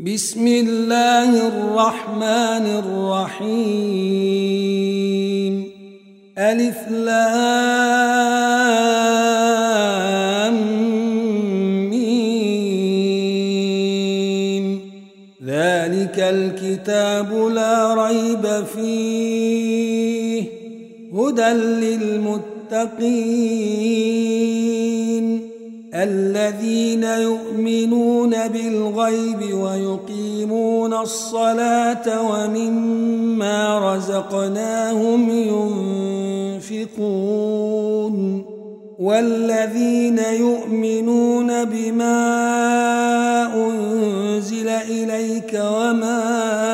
بسم الله الرحمن الرحيم ألف لام ميم ذلك الكتاب لا ريب فيه هدى للمتقين الذين يؤمنون بالغيب ويقيمون الصلاة ومما رزقناهم ينفقون والذين يؤمنون بما أنزل إليك وما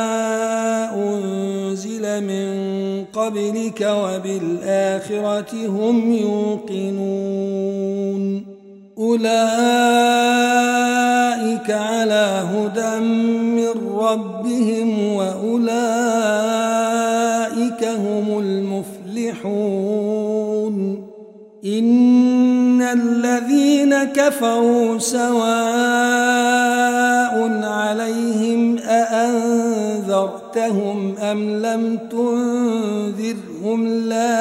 أنزل من قبلك وبالآخرة هم يوقنون أولئك على هدى من ربهم وأولئك هم المفلحون إن الذين كفروا سواء عليهم أأنذرتهم أم لم تنذرهم لا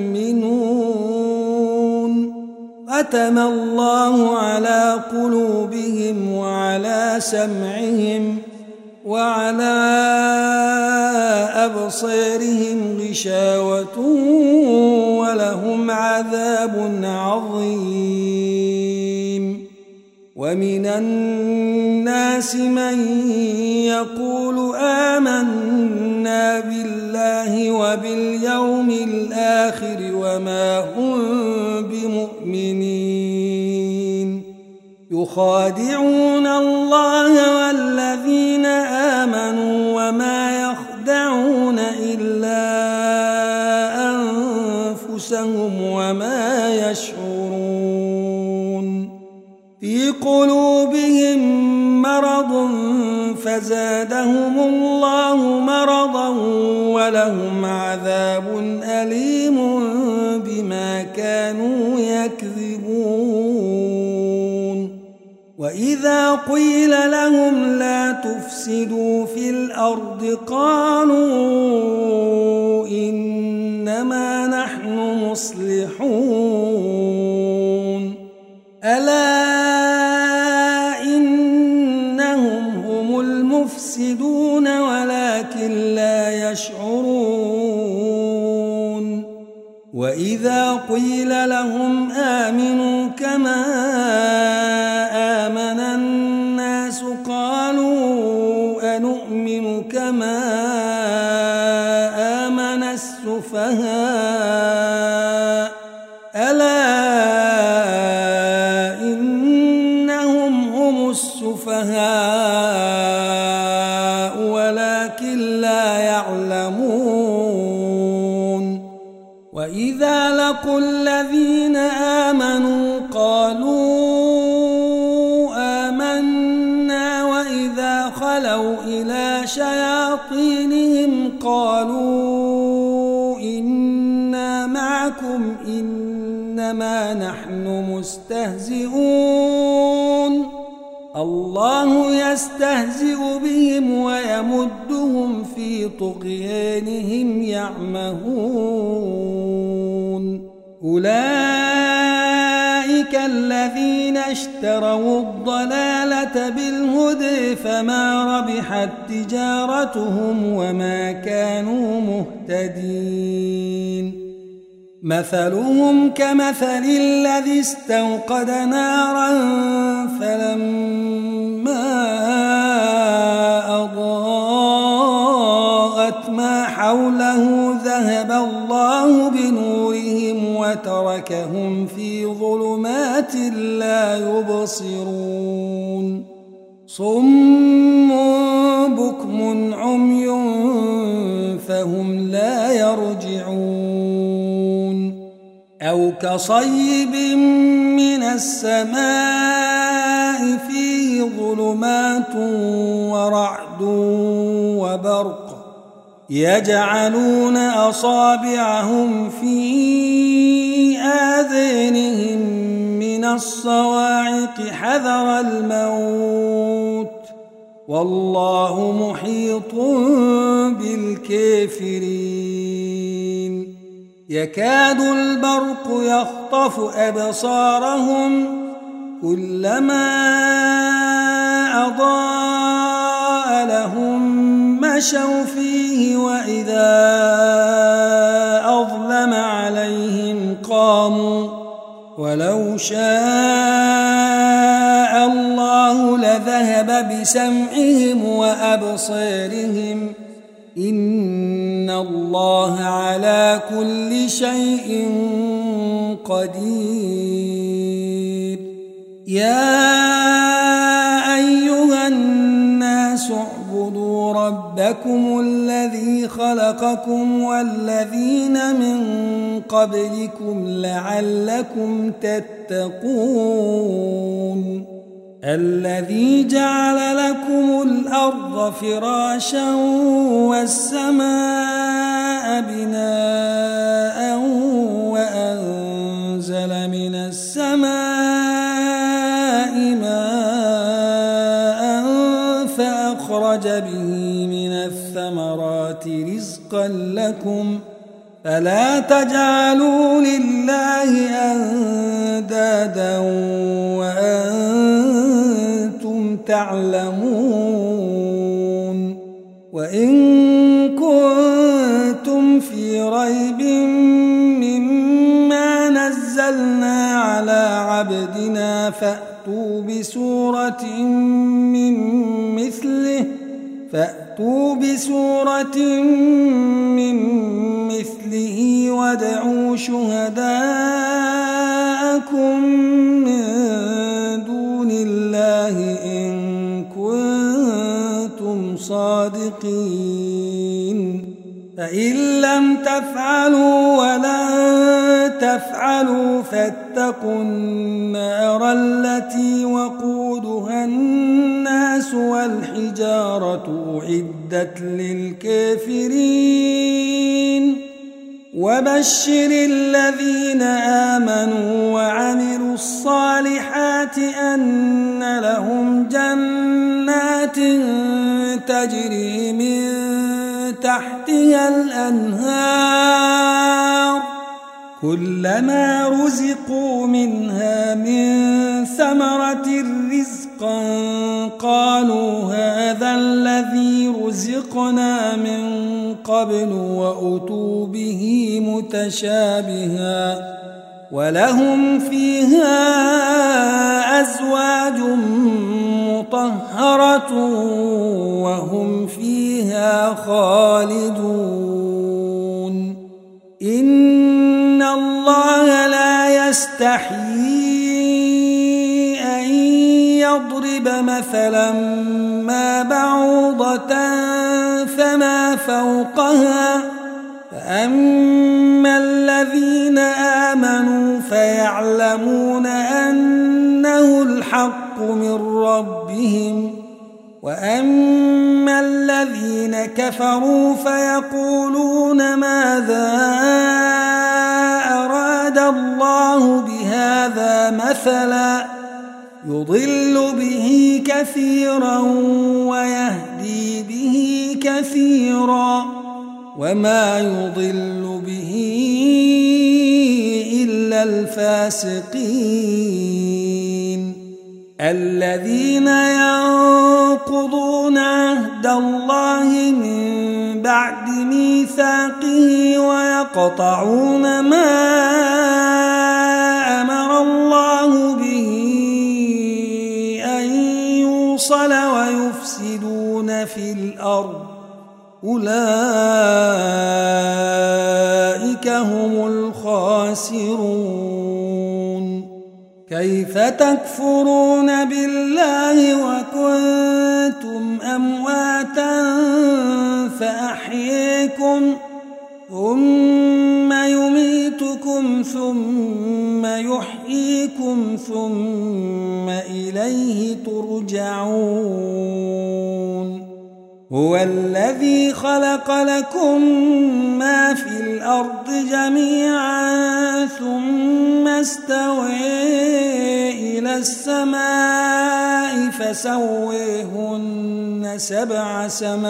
يؤمنون ختم الله على قلوبهم وعلى سمعهم وعلى أبصارهم غشاوة ولهم عذاب عظيم ومن الناس من يقول آمنا بالله وباليوم الآخر وما هم بمؤمنين يخادعون الله والذين آمنوا وما يخدعون إلا أنفسهم وما يشعرون في قلوبهم مرض فزادهم الله مرضا ولهم عذاب أليم بما كانوا يكذبون وإذا قيل لهم لا تفسدوا في الأرض قالوا إنما نحن مصلحون ألا إنهم هم المفسدون ولكن لا يشعرون وإذا قيل لهم آمنوا كما آمن الناس قالوا أنؤمن كما آمن السفهاء ألا إنهم هم السفهاء ولكن لا يعلمون وإذا لقوا الذين آمنوا قالوا آمنا وإذا خلوا إلى شياطينهم قالوا إنا معكم إنما نحن مستهزئون الله يستهزئ بهم ويمدهم في طغيانهم يعمهون أولئك الذين اشتروا الضلالة بالهدى فما ربحت تجارتهم وما كانوا مهتدين مثلهم كمثل الذي استوقد نارا فلما أضاءت ما حوله ذهب الله بنورهم وتركهم في ظلمات لا يبصرون صم بكم عمي فهم لا يرجعون أو كصيب من السماء فيه ظلمات ورعد وبرق يجعلون أصابعهم في آذانهم من الصواعق حذر الموت والله محيط بالكافرين يكاد البرق يخطف أبصارهم كلما أضاء لهم مشوا فيه وإذا أظلم عليهم قاموا ولو شاء الله لذهب بسمعهم وأبصارهم إن الله على كل شيء قدير يا أيها الناس اعبدوا ربكم الذي خلقكم والذين من قبلكم لعلكم تتقون الذي جعل لكم الأرض فراشا والسماء بناء وأنزل من السماء ماء فأخرج به من الثمرات رزقا لكم فلا تجعلوا لله أندادا وأنتم تعلمون وإن كنتم في ريب مما نزلنا على عبدنا فأتوا بسورة من مثله وادعوا شهداءكم من دون الله إن كنتم صادقين فإن لم تفعلوا ولن تفعلوا فاتقوا النار التي وقودها الناس والحجارة أعدت للكافرين وبشر الذين آمنوا وعملوا الصالحات أن لهم جنات تجري من تحتها الأنهار كلما رزقوا منها من ثمرة رزقا قالوا هذا الذي رزقنا من قبل وأتوا به متشابها ولهم فيها أزواج مطهرة وهم فيها خالدون إن الله لا يستحيي أن يضرب مثلا ما بعوضة فما فوقها فأما الذين آمنوا فيعلمون أنه الحق من ربهم وأما الذين كفروا فيقولون ماذا أراد الله بهذا مثلا يضل به كثيرا ويهدي به كثيرا وما يضل به إلا الفاسقين الذين ينقضون عهد الله من بعد ميثاقه ويقطعون ما أمر الله به أن يوصل ويفسدون في الأرض أولئك هم الخاسرون كيف تكفرون بالله وكنتم أمواتا فأحييكم ثم يميتكم ثم يحييكم ثم إليه ترجعون هو الذي خلق لكم ما في الأرض جميعا ثم استوى إلى السماء فسويهن 7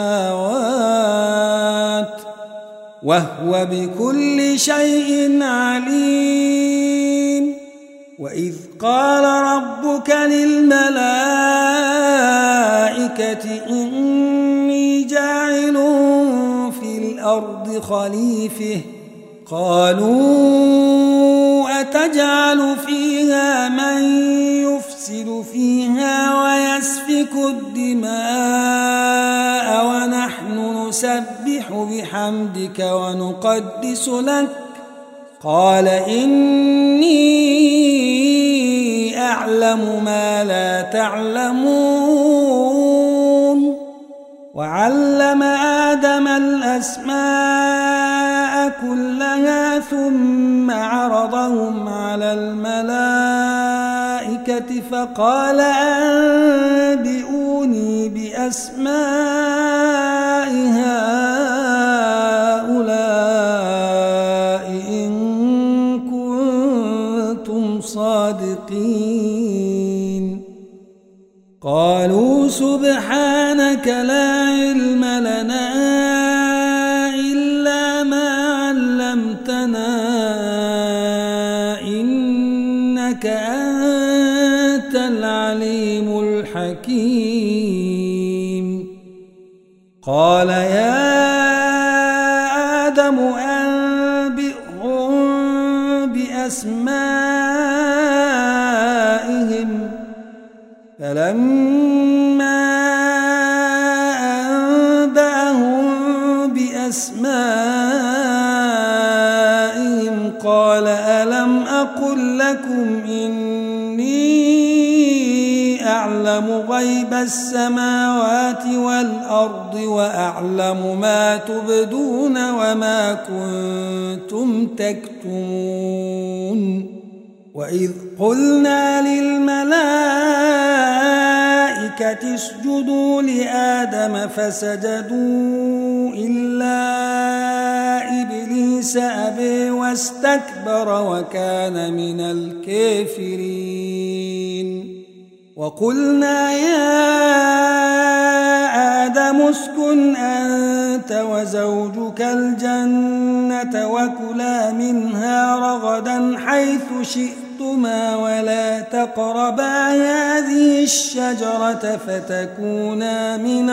سماوات وهو بكل شيء عليم وإذ قال ربك للملائكة إني جاعل في الأرض خليفة قالوا أتجعل فيها من يفسد فيها ويسفك الدماء ونحن نسبح بحمدك ونقدس لك قال إني أعلم ما لا تعلمون وعلم آدم الأسماء كلها ثم عرضهم على الملائكة فقال أنبئوني بأسماء هؤلاء إن كنتم صادقين قالوا سبحانك لا علم لنا إلا ما علمتنا إنك أنت العليم الحكيم قال يا آدم أنبئهم بأسمائهم فلما أنبأهم بأسمائهم قال ألم أقل لكم إني أعلم غيب السماوات والأرض وأعلم ما تبدون وما كنتم تكتمون وإذ قلنا للملائكة اسجدوا لآدم فسجدوا إلا إبليس أبى واستكبر وكان من الكافرين وقلنا يا آدم اسكن أنت وزوجك الجنة وكلا منها رغدا حيث شئتما ولا تقربا هذه الشجرة فتكونا من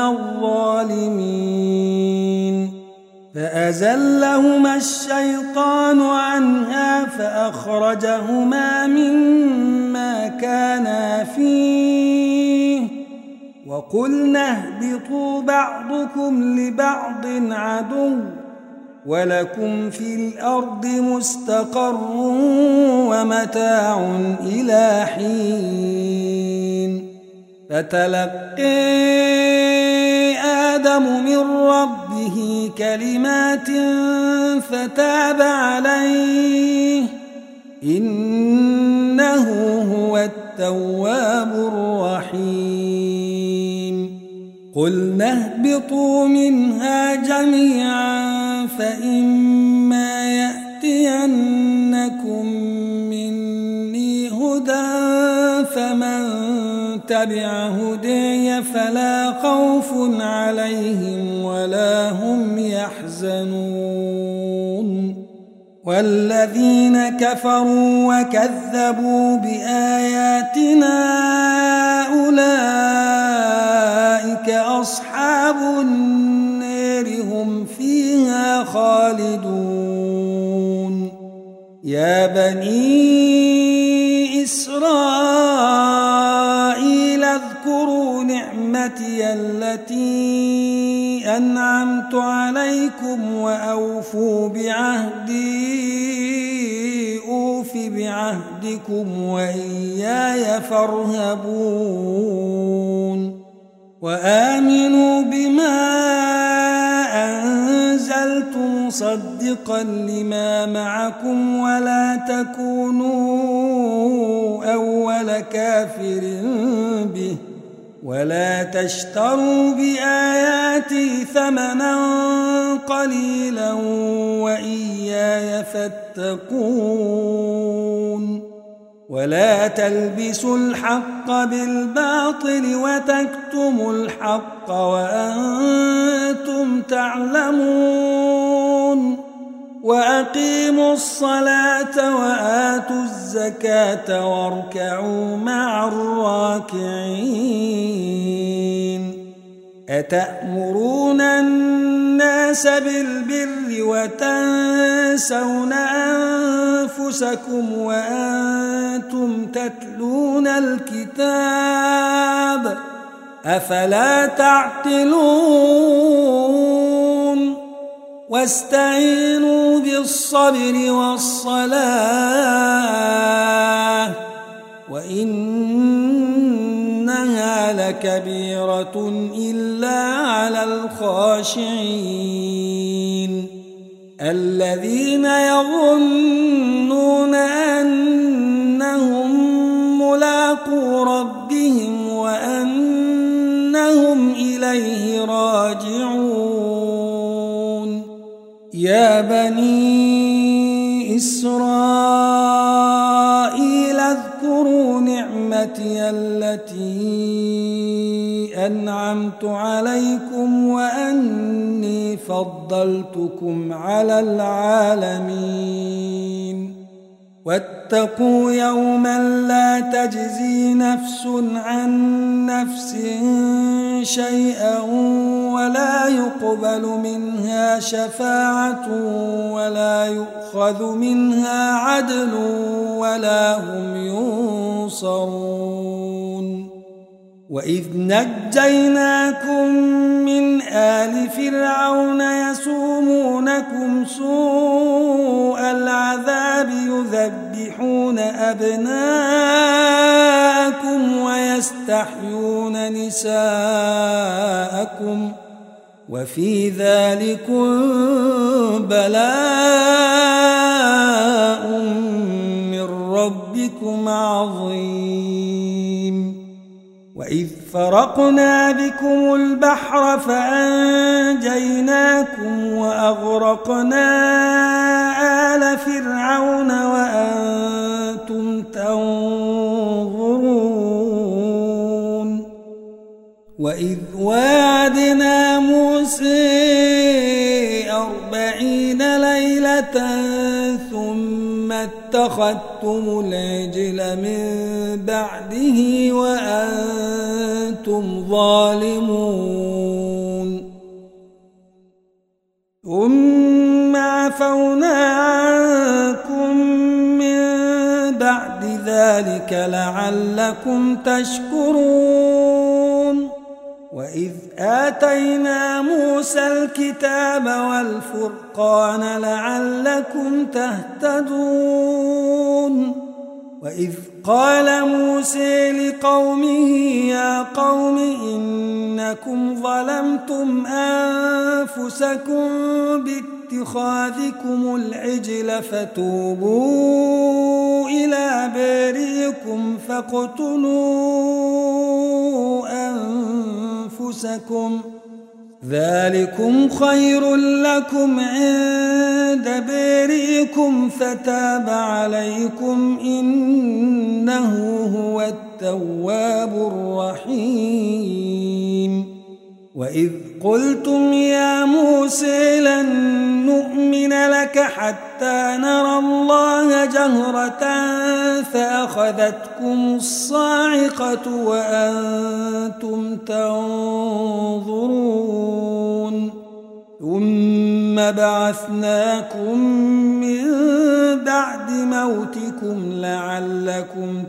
الظالمين فأزلهما الشيطان عنها فأخرجهما مما كانا فيه وقلنا اهبطوا بعضكم لبعض عدو ولكم في الأرض مستقر ومتاع إلى حين فتلقي آدم من ربه كلمات فتاب عليه إنه هو التواب الرحيم قلنا اهبطوا منها جميعا فإما يأتينكم مني هدى فمن تبع هدي فلا خوف عليهم ولا هم يحزنون والذين كفروا وكذبوا بآياتنا أولئك أصحاب النار هم فيها خالدون يا بني إسرائيل اذكروا نعمتي التي أنعمت عليكم وأوفوا بعهدي أوف بعهدكم وإياي فارهبون وآمنوا بما أنزلت مصدقا لما معكم ولا تكونوا أول كافر به ولا تشتروا بآياتي آتي ثمنا قليلا وإياي فاتقون ولا تلبسوا الحق بالباطل وتكتموا الحق وأنتم تعلمون وأقيموا الصلاة وآتوا الزكاة واركعوا مع الراكعين أتأمرون الناس بالبر وتنسون أنفسكم وأنتم تتلون الكتاب أفلا تعقلون واستعينوا بالصبر والصلاة وإنها لكبيرة إلا على الخاشعين الذين يظنون أنهم ملاقو ربهم وأنهم إليه راجعون يا بني إسرائيل اذكروا نعمتي التي أنعمت عليكم وأني فضلتكم على العالمين واتقوا يوما لا تجزي نفس عن نفس شيئا ولا يقبل منها شفاعة ولا يؤخذ منها عدل ولا هم ينصرون وإذ نجيناكم من آل فرعون يسومونكم سوء العذاب يذبحون أبناءكم ويستحيون نساءكم وفي ذلكم بلاء من ربكم عظيم وإذ فرقنا بكم البحر فأنجيناكم وأغرقنا آل فرعون وأنتم تنظرون وإذ واعدنا موسى 40 ليلة ثم اتخذتم العجل من بعده وأنتم ظالمون ثم عفونا عنكم من بعد ذلك لعلكم تشكرون وإذ آتينا موسى الكتاب والفرقان لعلكم تهتدون وإذ قال موسى لقومه يا قوم إنكم ظلمتم أنفسكم باتخاذكم العجل فتوبوا إلى بارئكم فاقتلوا أنفسكم ذلكم خير لكم عند بارئكم فتاب عليكم إنه هو التواب الرحيم وإذ قلتم يا موسى لن نؤمن لك حتى نرى الله جهرة فأخذتكم الصاعقة وأنتم تنظرون ثم بعثناكم من بعد موتكم لعلكم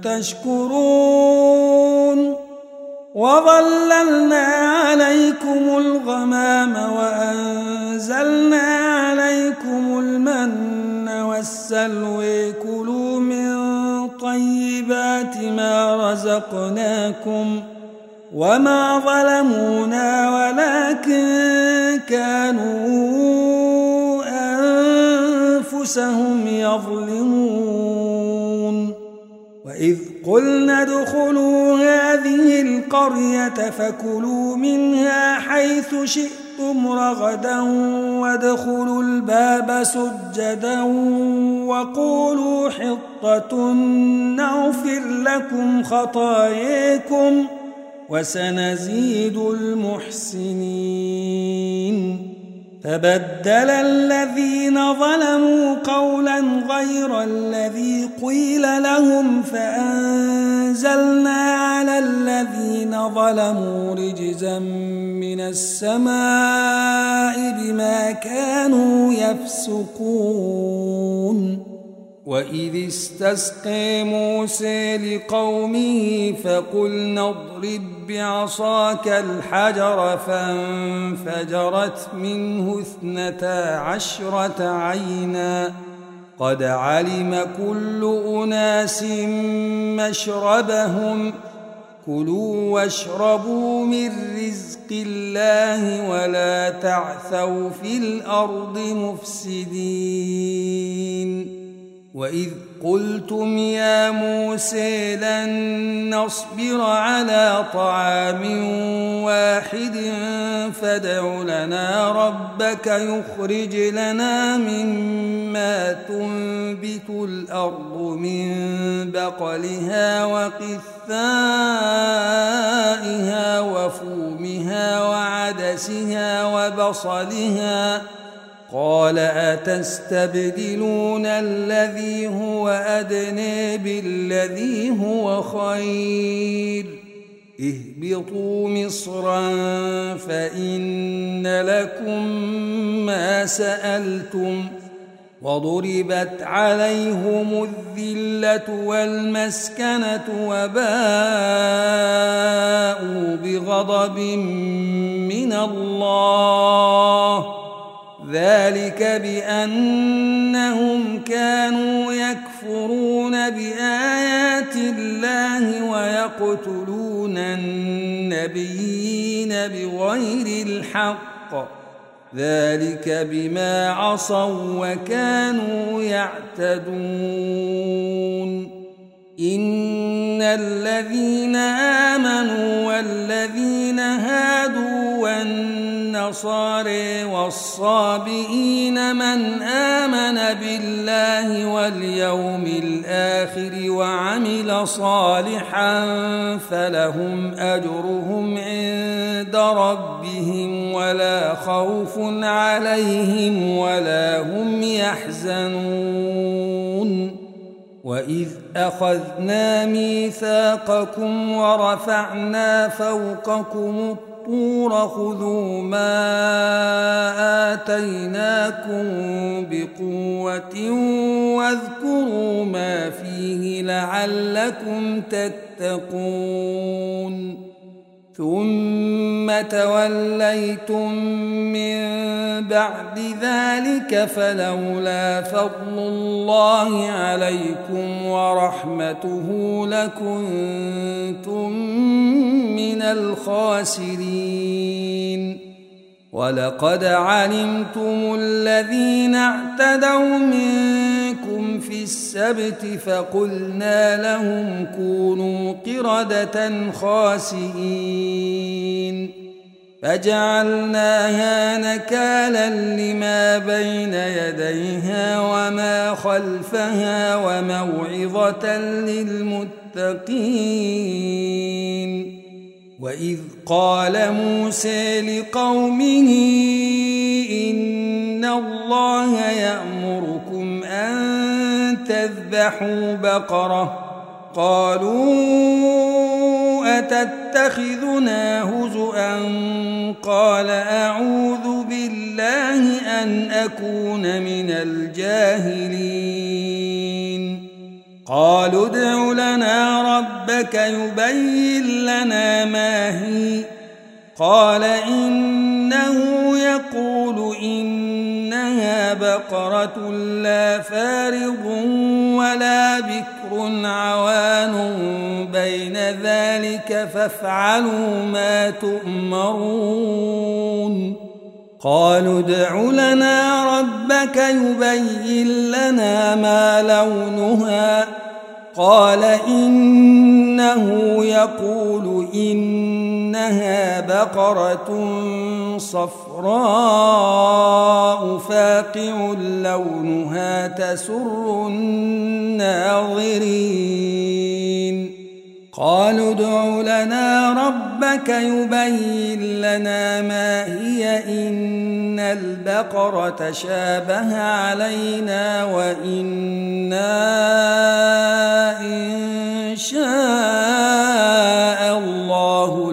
تشكرون وظللنا عليكم الغمام وأنزلنا عليكم المن والسلوى كلوا من طيبات ما رزقناكم وما ظلمونا ولكن كانوا أنفسهم يظلمون وإذ قلنا ادخلوا هذه القرية فكلوا منها حيث شئتم شئتم رغدا وادخلوا الباب سجدا وقولوا حطة نغفر لكم خطاياكم وسنزيد المحسنين. فبدل الذين ظلموا قولا غير الذي قيل لهم فأنزلنا على الذين ظلموا رجزا من السماء بما كانوا يفسقون. وإذ استسقى موسى لقومه فقلنا اضرب بعصاك الحجر فانفجرت منه 12 عينا قد علم كل أناس مشربهم كلوا واشربوا من رزق الله ولا تعثوا في الأرض مفسدين. وإذ قلتم يا موسى لن نصبر على طعام واحد فادع لنا ربك يخرج لنا مما تنبت الأرض من بقلها وقثائها وفومها وعدسها وبصلها قال أتستبدلون الذي هو أدنى بالذي هو خير اهبطوا مصرا فإن لكم ما سألتم وضربت عليهم الذلة والمسكنة وباءوا بغضب من الله ذلك بأنهم كانوا يكفرون بآيات الله ويقتلون النبيين بغير الحق ذلك بما عصوا وكانوا يعتدون. إن الذين آمنوا والذين هادوا والنصارى والصابئين من آمن بالله واليوم الآخر وعمل صالحا فلهم أجرهم عند ربهم ولا خوف عليهم ولا هم يحزنون. وإذ أخذنا ميثاقكم ورفعنا فوقكم الطور خذوا ما آتيناكم بقوة واذكروا ما فيه لعلكم تتقون. ثم توليتم من بعد ذلك فلولا فضل الله عليكم ورحمته لكنتم من الخاسرين. ولقد علمتم الذين اعتدوا منكم في السبت فقلنا لهم كونوا قردة خاسئين فجعلناها نكالا لما بين يديها وما خلفها وموعظة للمتقين. وإذ قال موسى لقومه إن الله يأمركم أن تذبحوا بقرة قالوا أتتخذنا هزؤا قال أعوذ بالله أن أكون من الجاهلين. قالوا ادع لنا ربك يبين لنا ما هي قال إنه يقول إنها بقرة لا فارض ولا بكر عوان بين ذلك فافعلوا ما تؤمرون. قالوا ادع لنا ربك يبين لنا ما لونها قال إنه يقول إنها إنها بقرة صفراء فاقع لونها تسر الناظرين قالوا ادع لنا ربك يبين لنا ما هي إن البقرة شابه علينا وإنا إن شاء الله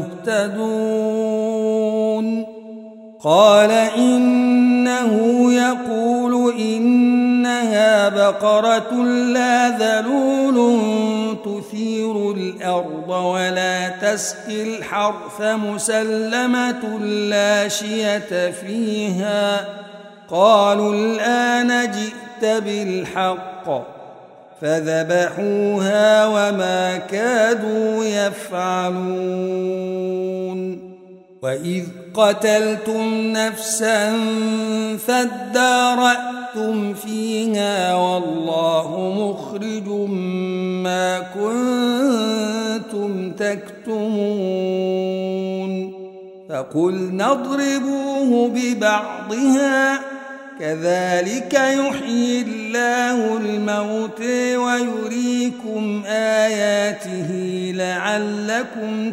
لمهتدون قال إنه يقول إنها بقرة لا ذلول تثير الأرض ولا تسقي الحرث مسلمة لا شية فيها قالوا الآن جئت بالحق فذبحوها وما كادوا يفعلون وإذ قتلتم نفسا فادارأتم فيها والله مخرج ما كنتم تكتمون فقلنا اضربوه ببعضها كذلك يحيي الله الموت ويريكم آياته لعلكم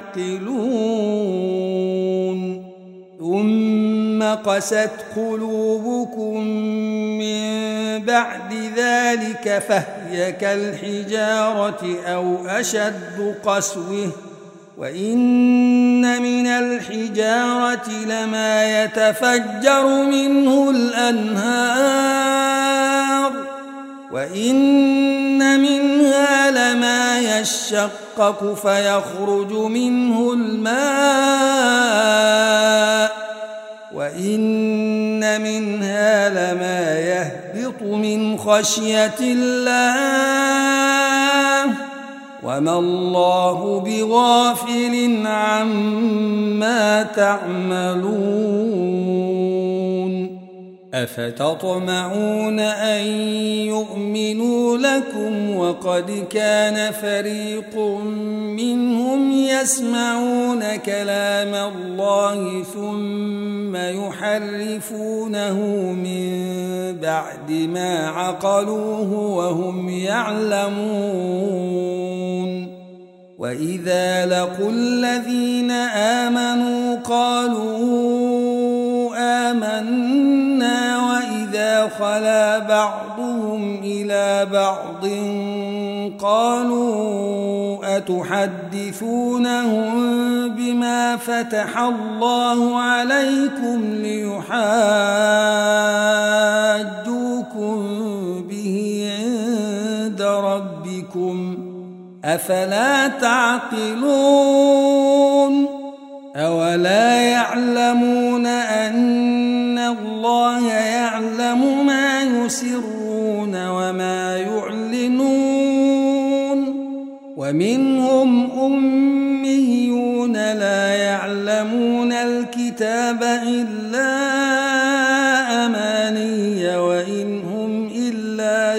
تعقلون ثم قست قلوبكم من بعد ذلك فهي كالحجارة أو أشد قسوة وإن من الحجارة لما يتفجر منه الأنهار وإن منها لما يشقق فيخرج منه الماء وإن منها لما يهبط من خشية الله وما الله بغافل عما تعملون أفتطمعون أن يؤمنوا لكم وقد كان فريق منهم يسمعون كلام الله ثم يحرفونه من بعد ما عقلوه وهم يعلمون وإذا لقوا الذين آمنوا قالوا آمنا وإذا خلا بعضهم إلى بعض قالوا أتحدثونهم بما فتح الله عليكم ليحاجوكم به عند ربكم أفلا تعقلون أولا يعلمون أن الله يعلم ما يسرون وما يعلنون ومنهم أميون لا يعلمون الكتاب إلا أماني وإن هم إلا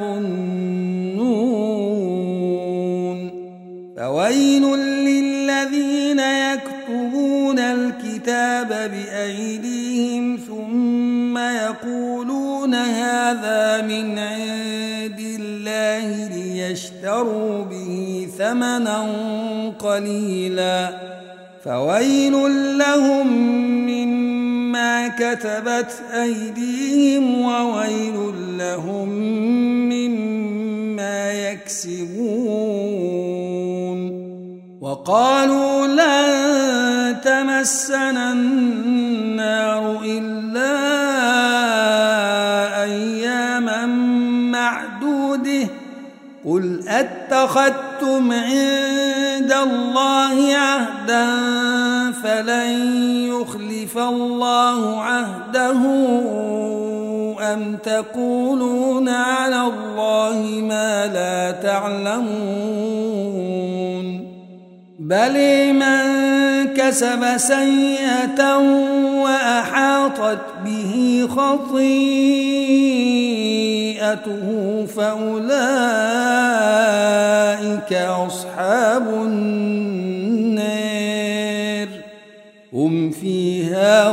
يظنون فويل للذين يكتبون الكتاب بأيديهم ثم يقولون هذا من عند الله ليشتروا به ثمنا قليلا فويل لهم مما كتبت أيديهم وويل لهم مما يكسبون وقالوا لن تمسنا النار إلا أياما معدودة قل أتخذتم عند الله عهدا فلن يخلف الله عهده أم تقولون على الله ما لا تعلمون بل من كسب سيئة وأحاطت به خطيئته فأولئك أصحاب النار فيها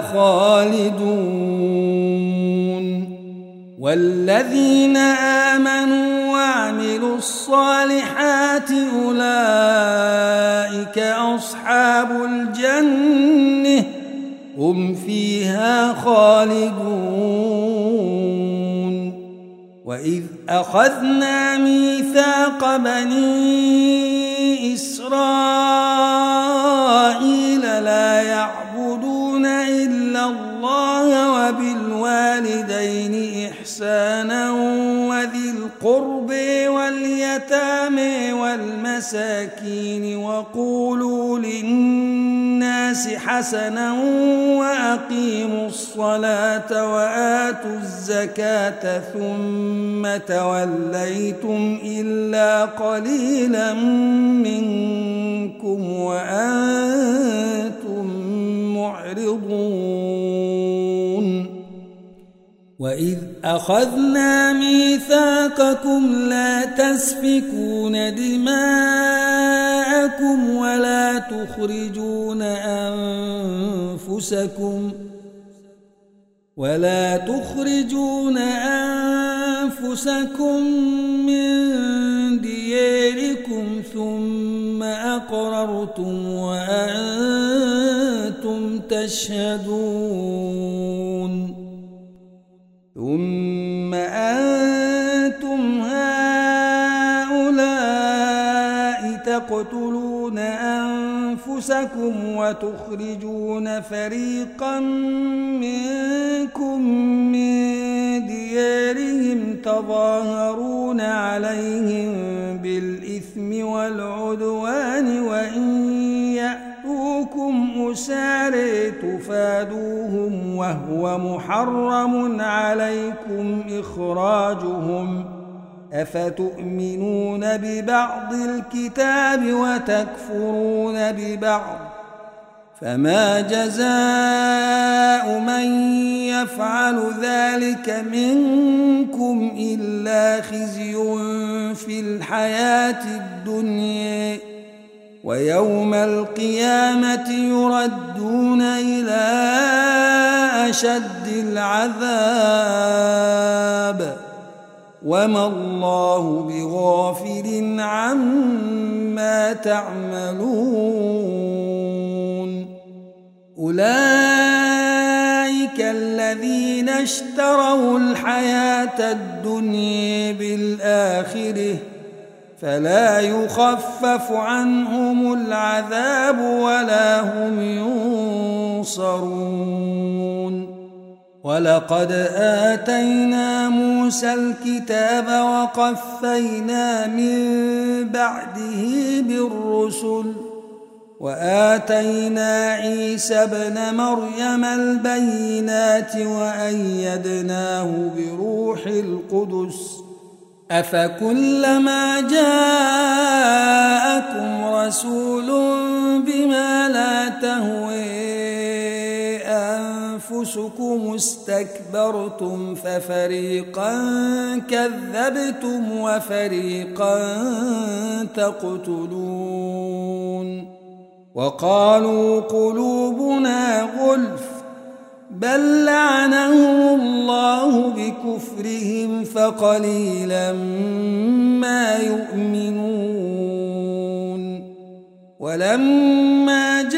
خالدون والذين آمنوا وعملوا الصالحات أولئك أصحاب الجنة هم فيها خالدون وإذ أخذنا ميثاق بني إسرائيل لا يعبدون إلا الله وبالوالدين إحسانا وذي القرب واليتامى والمساكين وقولوا للناس حسنا وأقيموا الصلاة وآتوا الزكاة ثم توليتم إلا قليلا منكم وأنتم معرضون وإذ أخذنا ميثاقكم لا تسفكون دماءكم ولا تخرجون أنفسكم من دياركم ثم أقررتم وأنتم تشهدون ثم أنتم هؤلاء تقتلون أنفسكم وتخرجون فريقا منكم من ديارهم تظاهرون عليهم بالإثم والعدوان وإن يأتوكم أسارى تفادوهم وهو محرم عليكم إخراجهم أفتؤمنون ببعض الكتاب وتكفرون ببعض فما جزاء من يفعل ذلك منكم إلا خزي في الحياة الدنيا ويوم القيامة يردون إلى أشد العذاب وما الله بغافل عما تعملون أولئك الذين اشتروا الحياة الدنيا بالآخرة فلا يخفف عنهم العذاب ولا هم ينصرون ولقد آتينا موسى الكتاب وقفينا من بعده بالرسل وآتينا عيسى ابن مريم البينات وأيدناه بروح القدس أفكلما جاءكم رسول بما لا تهوي أنفسكم استكبرتم ففريقا كذبتم وفريقا تقتلون وقالوا قلوبنا غلف بل لعنهم الله بكفرهم فقليلا ما يؤمنون ولما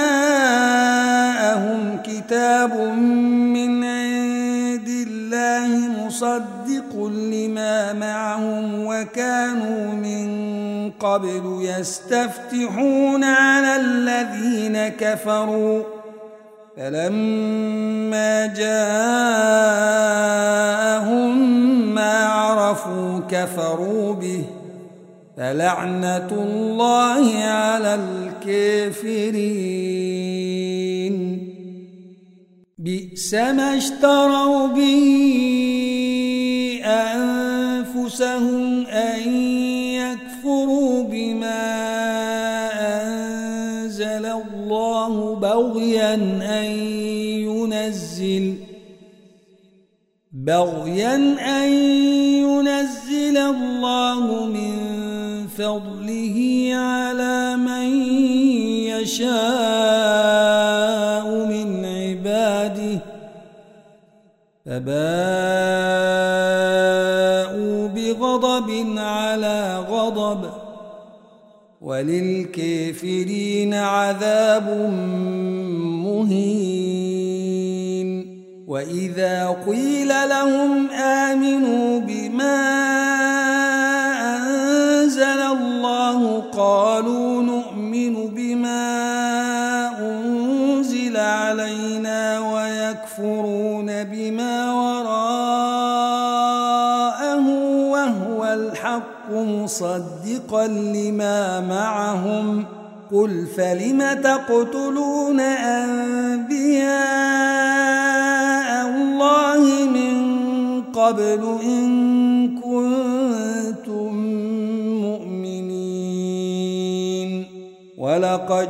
جاءهم كتاب من عند الله مصدق لما معهم وكانوا من قبل يستفتحون على الذين كفروا فلما جاءهم ما عرفوا كفروا به فلعنة الله على الكافرين بئس ما اشتروا به أنفسهم أن يكفروا بما أنزل الله بغيا أن ينزل الله من فضله على من يشاء من عباده عباده فباءوا بغضب على غضب وللكافرين عذاب مهين. وإذا قيل لهم آمنوا بما أنزل الله قالوا نؤمن بما أنزل علينا ويكفرون بما وراءه وهو الحق مصدقا لما معهم قل فلم تقتلون أنبياء الله من قبل إن كنتم مؤمنين ولقد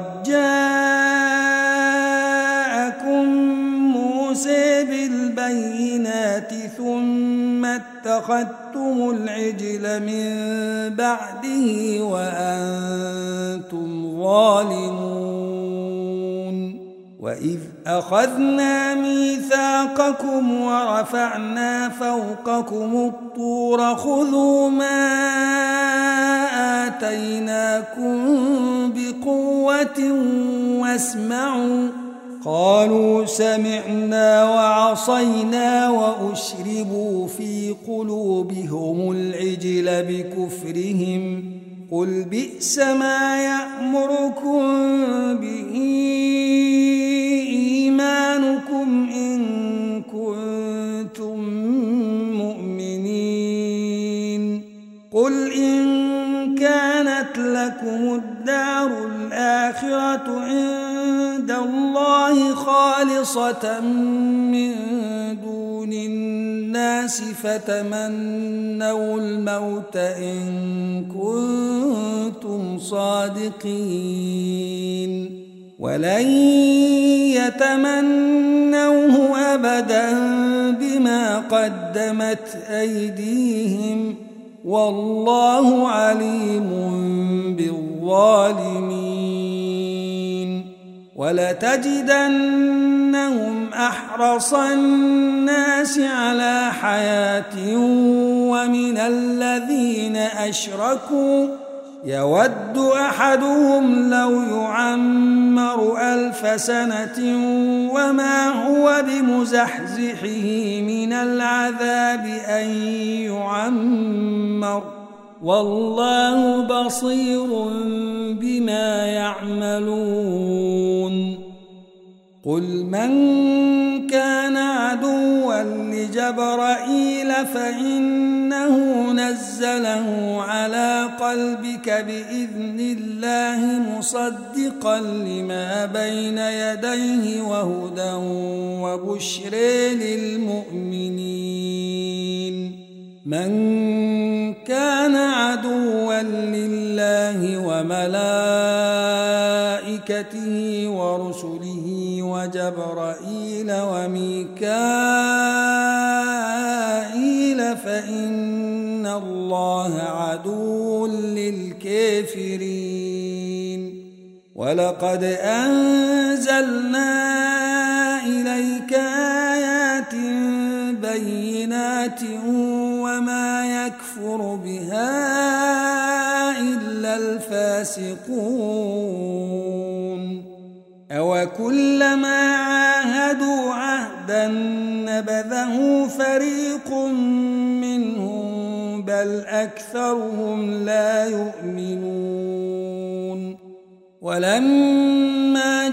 جاءكم موسى بالبينات ثم اتخذتم العجل من بعده وأنتم ظالمون. وإذ أخذنا ميثاقكم ورفعنا فوقكم الطور خذوا ما آتيناكم بقوة واسمعوا قالوا سمعنا وعصينا وأشربوا في قلوبهم العجل بكفرهم قل بئس ما يأمركم به إيمانكم إن كنتم مؤمنين قل إن كانت لكم الدار الآخرة عند الله خالصة من دون الناس فتمنوا الموت إن كنتم صادقين ولن يتمنوه أبدا بما قدمت أيديهم والله عليم بالظالمين. ولتجدنهم أحرص الناس على حياة ومن الذين أشركوا يود أحدهم لو يعمر 1000 سنة وما هو بمزحزحه من العذاب أن يعمر والله بصير بما يعملون. قل من كان عدوا لجبرائيل فإنه نزله على قلبك بإذن الله مصدقا لما بين يديه وهدى وبشر للمؤمنين. من كان عدوا لله وملائكته ورسله وجبرائيل وميكائيل فإن الله عدو للكافرين. ولقد أنزلنا إليك آيات بينات وما يكفر بها إلا الفاسقون. أوكلما عاهدوا عهدا نبذه فريق منهم بل أكثرهم لا يؤمنون. ولما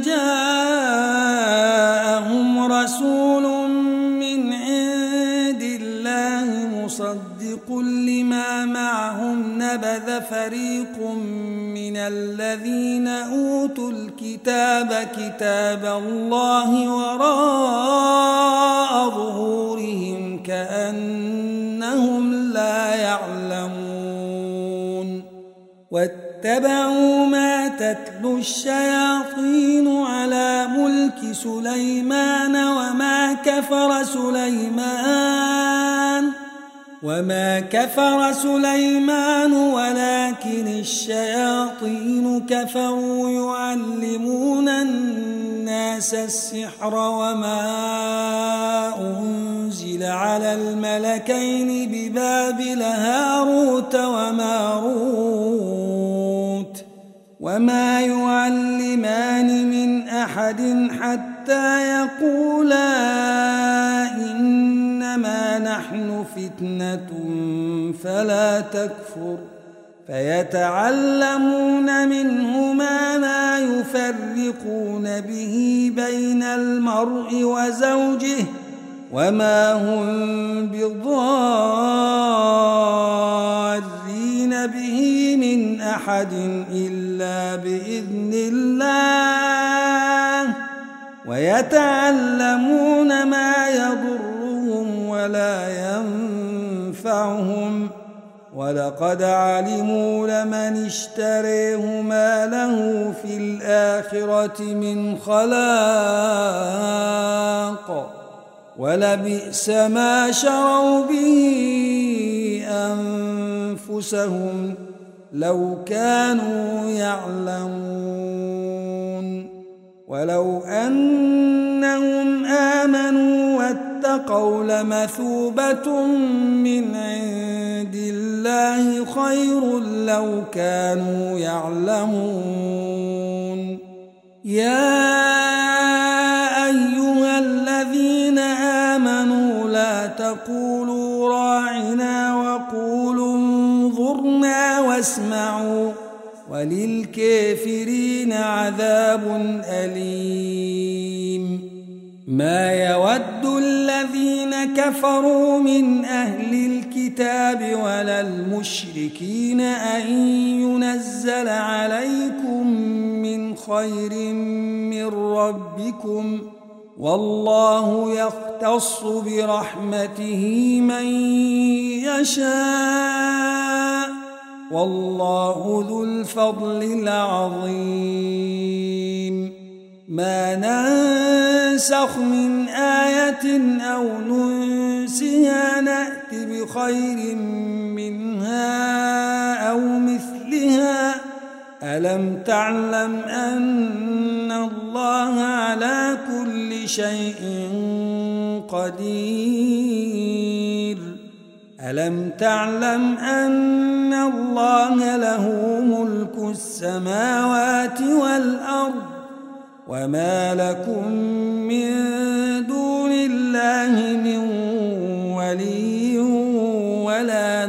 جاءهم رسول من عند الله مصدق لما معهم نبذ فريق من الذين أوتوا الكتاب كتاب الله وراء ظهورهم كأنهم لا يعلمون. واتبعوا ما تتلو الشياطين على ملك سليمان وما كفر سليمان وما كفر سليمان ولكن الشياطين كفروا يعلمون الناس السحر وما أنزل على الملكين ببابل هاروت وماروت وما يعلمان من أحد حتى يقولا إنما نحن فتنة فلا تكفر فيتعلمون منهما ما يفرقون به بين المرء وزوجه وما هم بضارين به من أحد إلا بإذن الله ويتعلمون ما يضرهم ولا ينفعهم ولقد علموا لمن اشتريه ما له في الآخرة من خلاق ولبئس ما شروا به أنفسهم لو كانوا يعلمون ولو أنهم آمنوا واتقوا لمثوبة من عند الله خير لو كانوا يعلمون يا أيها الذين آمنوا لا تقولوا راعنا وقولوا انظرنا واسمعوا وللكافرين عذاب أليم ما يود الذين كفروا من أهل الكتاب ولا المشركين أن ينزل عليكم من خير من ربكم والله يختص برحمته من يشاء والله ذو الفضل العظيم ما ننسخ من آية أو ننسها نأت بخير منها أو مثلها ألم تعلم أن الله على كل شيء قدير ألم تعلم أن الله له ملك السماوات والأرض وما لكم من دون الله من ولي ولا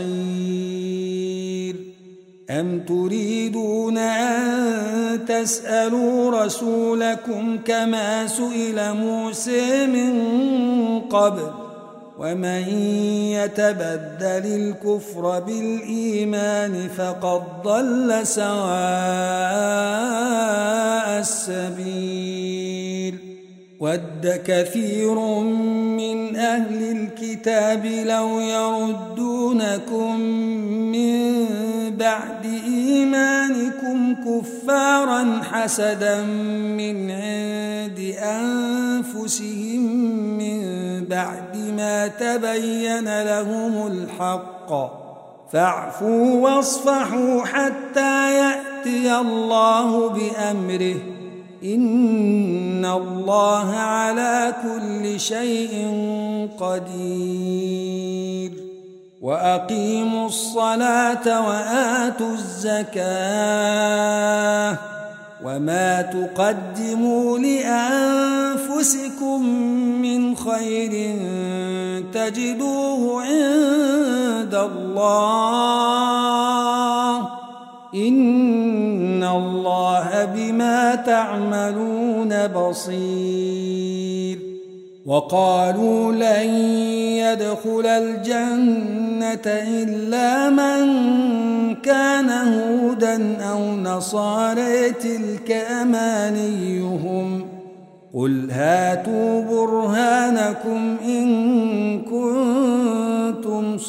نصير أم تريدون أن تسألوا رسولكم كما سئل موسى من قبل ومن يتبدل الكفر بالإيمان فقد ضل سواء السبيل ود كثير من أهل الكتاب لو يردونكم من بعد إيمانكم كفارا حسدا من عند أنفسهم من بعد ما تبين لهم الحق فاعفوا واصفحوا حتى يأتي الله بأمره إن الله على كل شيء قدير وأقيموا الصلاة وآتوا الزكاة وما تقدموا لأنفسكم من خير تجدوه عند الله إن الله بما تعملون بصير وقالوا لن يدخل الجنة إلا من كان هودا أو نصارى تلك أمانيهم قل هاتوا برهانكم إن كنتم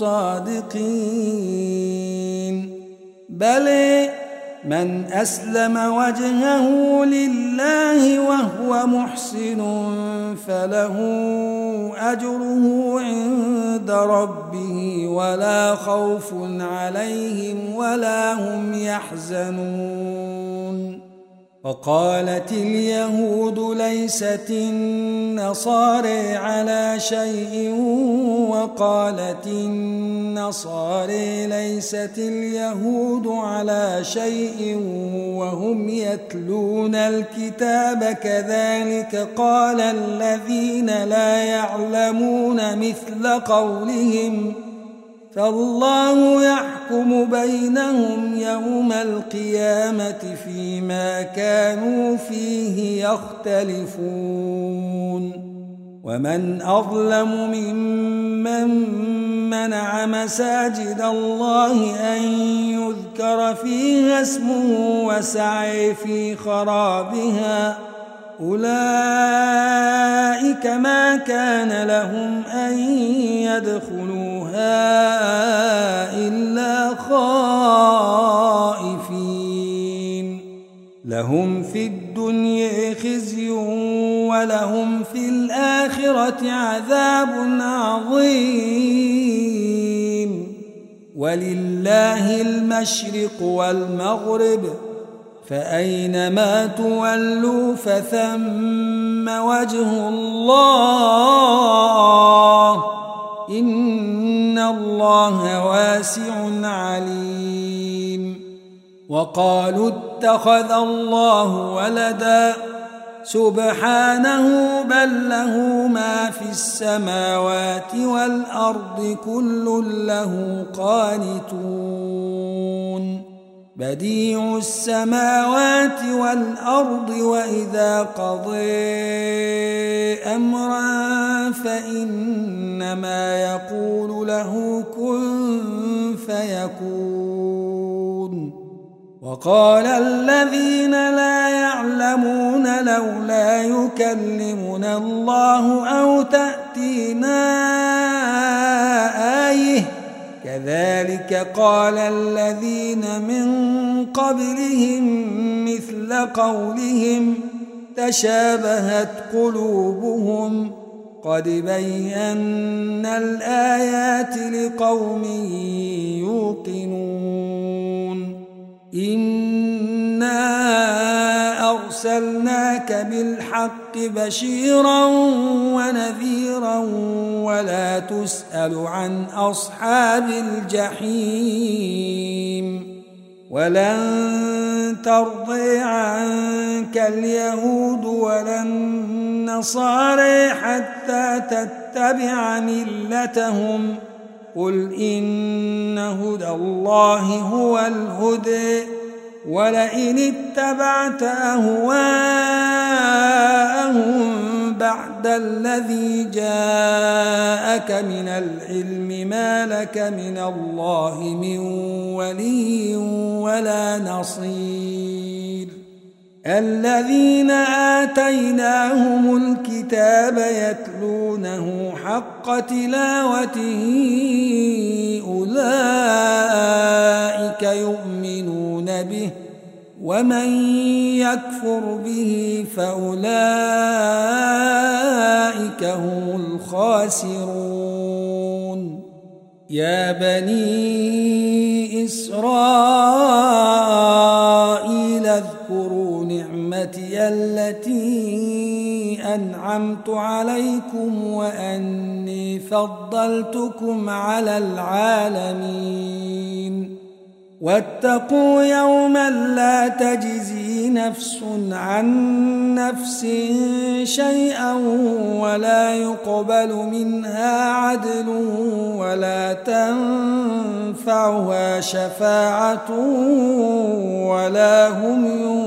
صادقين بل من أسلم وجهه لله وهو محسن فله أجره عند ربه ولا خوف عليهم ولا هم يحزنون. وقالت اليهود ليست النصارى على شيء وقالت النصارى ليست اليهود على شيء وهم يتلون الكتاب كذلك قال الذين لا يعلمون مثل قولهم فالله يحكم بينهم يوم القيامة فيما كانوا فيه يختلفون. ومن أظلم ممن منع مساجد الله أن يذكر فيها اسمه وسعي في خرابها أولئك ما كان لهم أن يدخلوها إلا خائفين لهم في الدنيا خزي ولهم في الآخرة عذاب عظيم. ولله المشرق والمغرب فأينما تولوا فثم وجه الله إن الله واسع عليم. وقالوا اتخذ الله ولدا سبحانه بل له ما في السماوات والأرض كل له قانتون. بديع السماوات والأرض وإذا قضى أمرا فإنما يقول له كن فيكون. وقال الذين لا يعلمون لولا يكلمنا الله أو تأتينا آية كذلك قال الذين من قبلهم مثل قولهم تشابهت قلوبهم قد بينا الآيات لقوم يوقنون. إنا أرسلناك بالحق بشيرا ونذيرا ولا تسأل عن أصحاب الجحيم. ولن ترضي عنك اليهود ولا النصارى حتى تتبع ملتهم قل إن هدى الله هو الهدى ولئن اتبعت أهواءهم بعد الذي جاءك من العلم ما لك من الله من ولي ولا نصير. الذين آتيناهم الكتاب يتلونه حق تلاوته أولئك يؤمنون به ومن يكفر به فأولئك هم الخاسرون. يا بني إسرائيل اذكروا نعمتي التي أنعمت عليكم وأني فضلتكم على العالمين. واتقوا يوما لا تجزي نفس عن نفس شيئا ولا يقبل منها عدل ولا تنفعها شفاعة ولا هم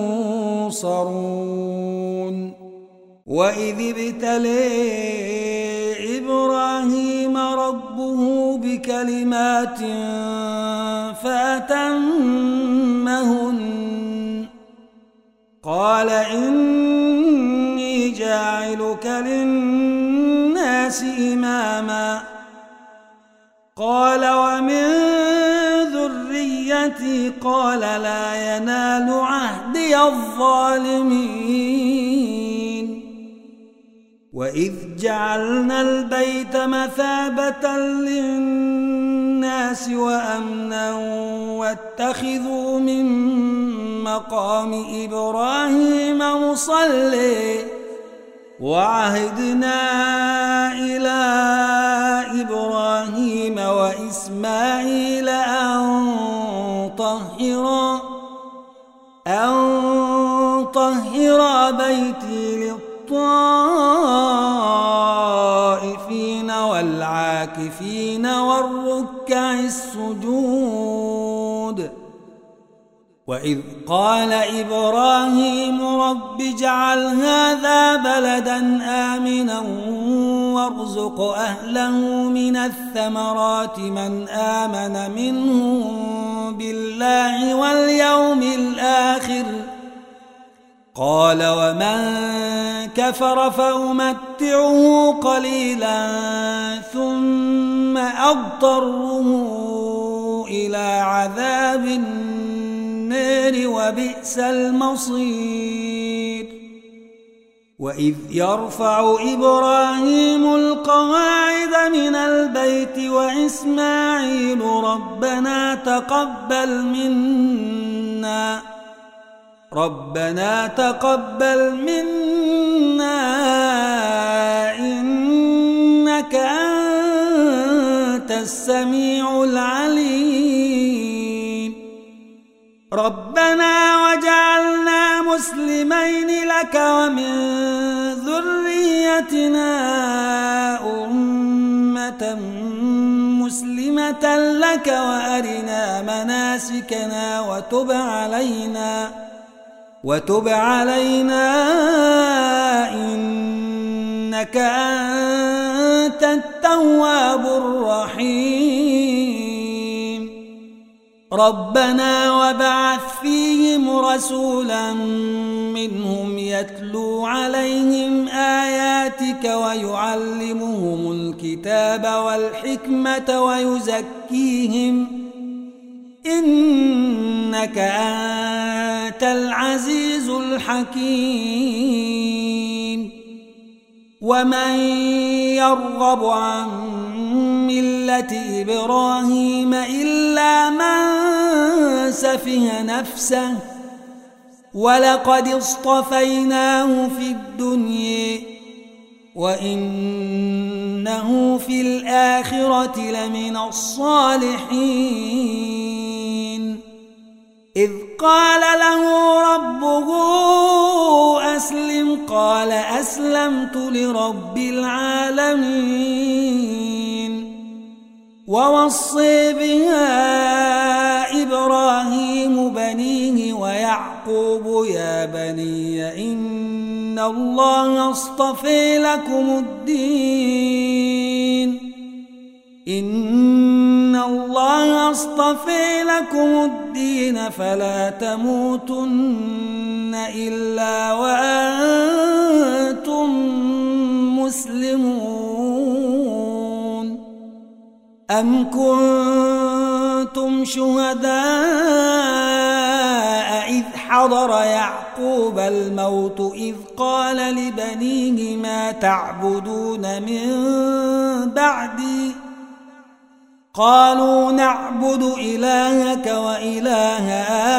ينصرون. وإذ ابتلى إبراهيم ربه بكلمات فأتمهن قال إني جاعلك للناس إماما قال ومن ذريتي قال لا ينال عهدي الظالمين. وإذ جعلنا البيت مثابة للناس وأمنا واتخذوا من مقام إبراهيم مصلى وعهدنا إلى إبراهيم وإسماعيل أن طهر بيتي للطائفين والعاكفين والركع السجود. وإذ قال إبراهيم رب اجعل هذا بلدا آمنا وارزق أهله من الثمرات من آمن منهم بالله واليوم الآخر قال ومن كفر فأمتعه قليلا ثم أضطره إلى عذاب النار وبئس المصير. وإذ يرفع إبراهيم القواعد من البيت وإسماعيل ربنا تقبل منا إنك أنت السميع العليم. ربنا وجعلنا مسلمين لك ومن ذريتنا أمة مسلمة لك وأرنا مناسكنا وتب علينا إنك أنت التواب الرحيم. ربنا وابعث فيهم رسولا منهم يتلو عليهم آياتك ويعلمهم الكتاب والحكمة ويزكيهم إنك أنت العزيز الحكيم. ومن يرغب عن ملة إبراهيم إلا من سفه نفسه ولقد اصطفيناه في الدنيا وإنه في الآخرة لمن الصالحين. إذ قال له ربه أسلم قال أسلمت لرب العالمين. ووصي بها إبراهيم بنيه ويعقوب يا بني إن الله اصطفى لكم الدين فلا تموتن إلا وأنتم مسلمون. أم كنتم شهداء إذ حضر يعقوب الموت إذ قال لبنيه ما تعبدون من بعدي قالوا نعبد إلهك وإله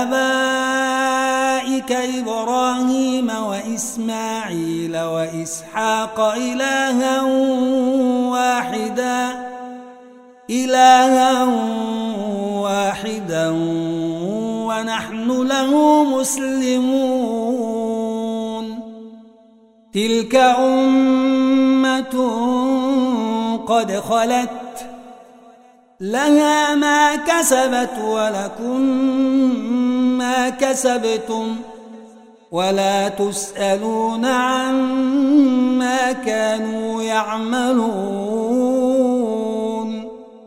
آبائك إبراهيم وإسماعيل وإسحاق إلها واحدا ونحن له مسلمون. تلك أمة قد خلت لها ما كسبت ولكم ما كسبتم ولا تسألون عما كانوا يعملون.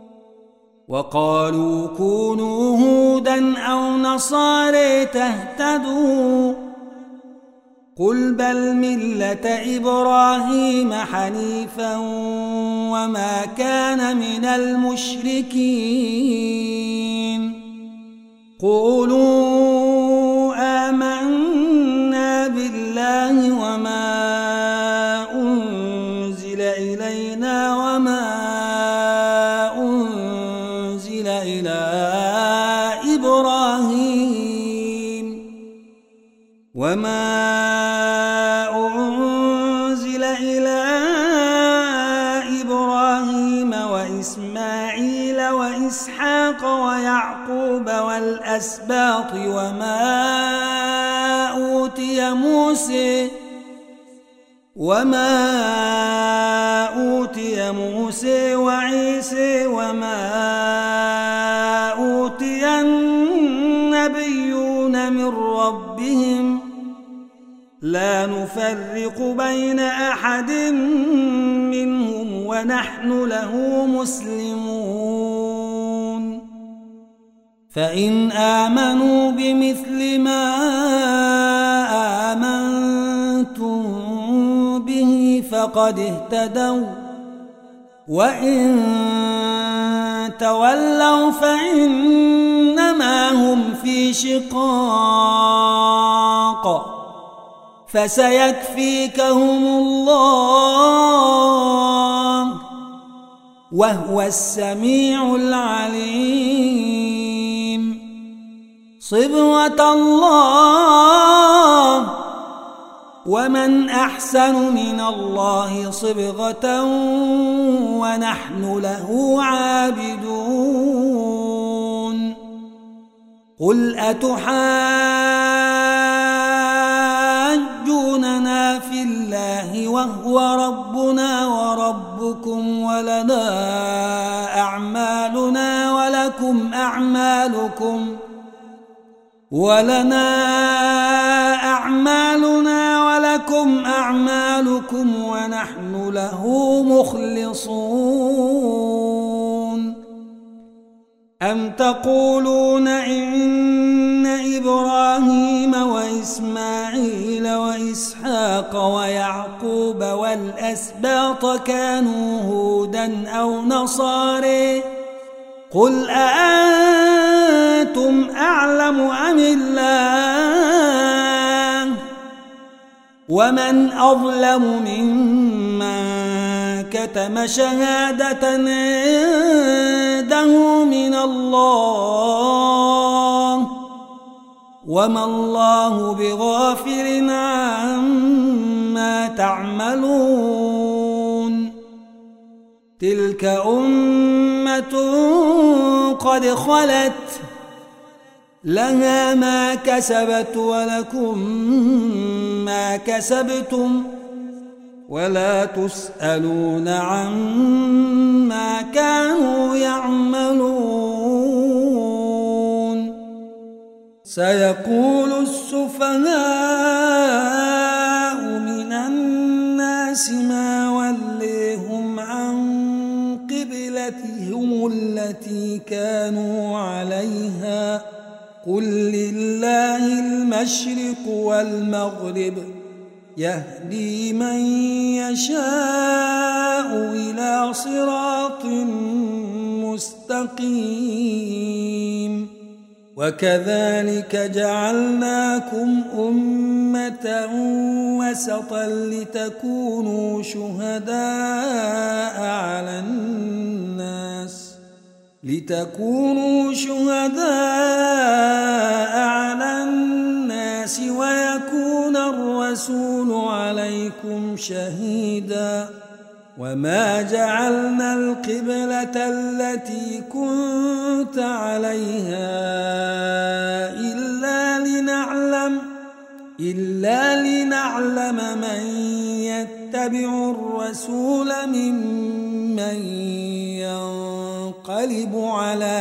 وقالوا كونوا هودا أو نصارى تهتدوا قل بل ملة إبراهيم حنيفا وما كان من المشركين. قولوا آمنا بالله وما أنزل أنزل إلينا وما أنزل إلى إبراهيم وإسماعيل وإسحاق ويعقوب والأسباط وما أوتي موسى وعيسى وما أوتي النبيون من ربهم لا نفرق بين أحد منهم ونحن له مسلمون فإن آمنوا بمثل ما آمنتم به فقد اهتدوا وإن تولوا فإنما هم في شقاق فسيكفيكهم الله وهو السميع العليم صبغة الله ومن أحسن من الله صبغة ونحن له عابدون قل أتحاجوننا في الله وهو ربنا وربكم ولنا أعمالنا ولكم أعمالكم ونحن له مخلصون أم تقولون إن إبراهيم وإسماعيل وإسحاق ويعقوب والأسباط كانوا هودا أو نصارى قل أأنتم أعلم أم الله ومن أظلم ممن كتم شهادة عنده من الله وما الله بغافل عما تعملون تلك أمة قد خلت لها ما كسبت ولكم ما كسبتم ولا تسألون عما كانوا يعملون سيقول السفهاء من الناس ما وليهم عن قبلتهم التي كانوا عليها قل لله المشرق والمغرب يهدي من يشاء إلى صراط مستقيم وكذلك جعلناكم أمة وسطا لتكونوا شهداء على الناس ويكون الرسول عليكم شهيدا وما جعلنا القبلة التي كنت عليها إلا لنعلم من يتبع الرسول ممن ينقلب على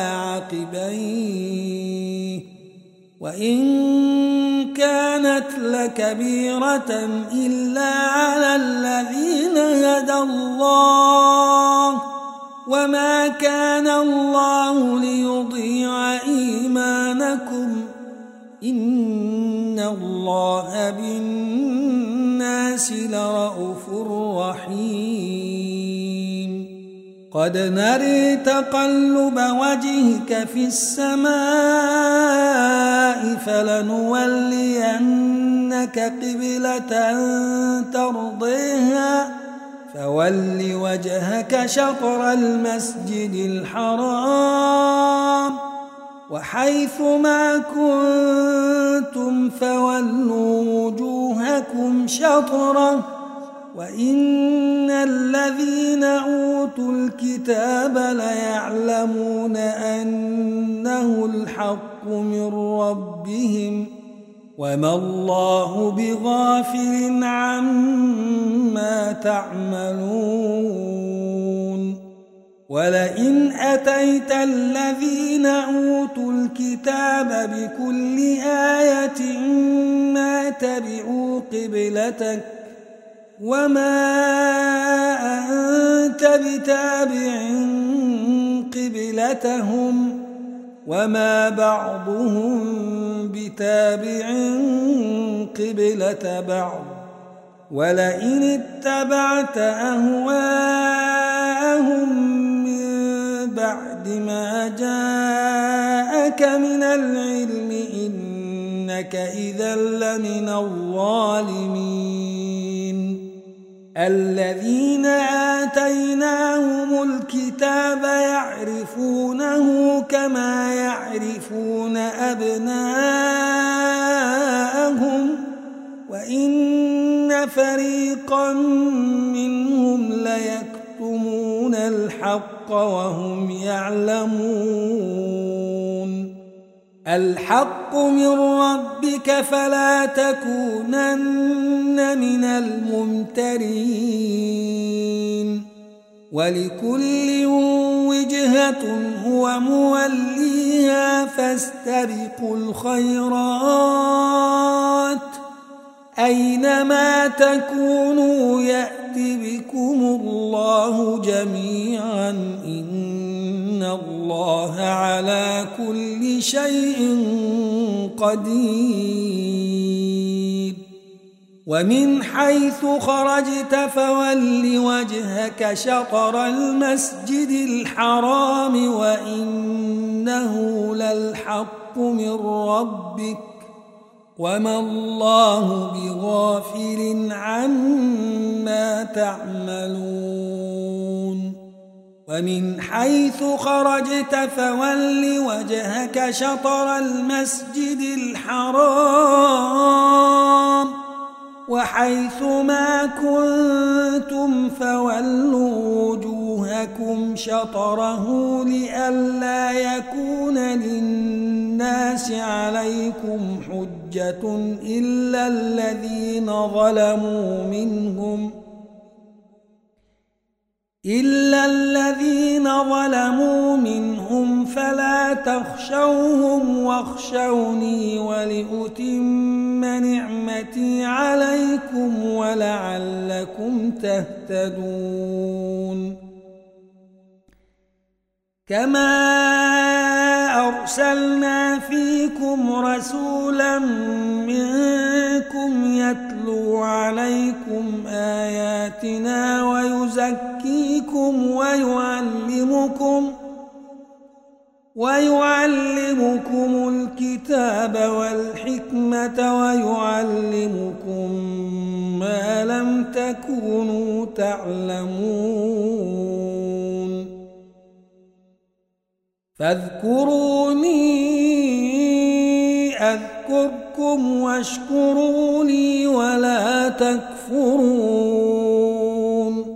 عقبيه وإن كانت لكبيرة إلا على الذين هدى الله وما كان الله ليضيع إيمانكم إن الله بالناس لرءوف رحيم قد نري تقلب وجهك في السماء فلنولينك قبلة ترضيها فول وجهك شطر المسجد الحرام وحيث ما كنتم فولوا وجوهكم شطره وإن الذين أوتوا الكتاب ليعلمون أنه الحق من ربهم وما الله بغافل عما تعملون ولئن أتيت الذين أوتوا الكتاب بكل آية ما تبعوا قبلتك وما أنت بتابع قبلتهم وما بعضهم بتابع قبلة بعض ولئن اتبعت أهواءهم من بعد ما جاءك من العلم إنك إذا لمن الظالمين الذين آتيناهم الكتاب يعرفونه كما يعرفون أبناءهم وإن فريقا منهم ليكتمون الحق وهم يعلمون الحق من ربك فلا تكونن من الممترين ولكل وجهة هو موليها فاستبقوا الخيرات أينما تكونوا يأت بكم الله جميعا إن الله على كل شيء قدير ومن حيث خرجت فول وجهك شطر المسجد الحرام وإنه للحق من ربك وما الله بغافل عما تعملون ومن حيث خرجت فول وجهك شطر المسجد الحرام وحيث ما كنتم فولوا وجوهكم شطره لئلا يكون للناس عليكم حجة إلا الذين ظلموا منهم فلا تخشوهم واخشوني ولأتم نعمتي عليكم ولعلكم تهتدون كما أرسلنا فيكم رسولا منكم يتلو عليكم آياتنا ويزكيكم ويعلمكم الكتاب والحكمة ويعلمكم ما لم تكونوا تعلمون فاذكروني أذكركم واشكروا لي ولا تكفرون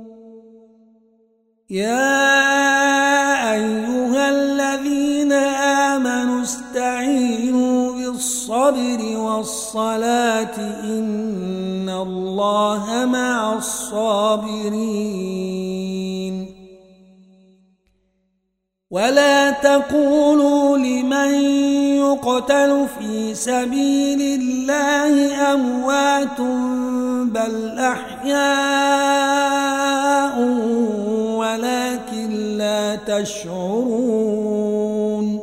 يا أيها الذين آمنوا استعينوا بالصبر والصلاة إن الله مع الصابرين ولا تقولوا لمن يقتل في سبيل الله أموات بل أحياء ولكن لا تشعرون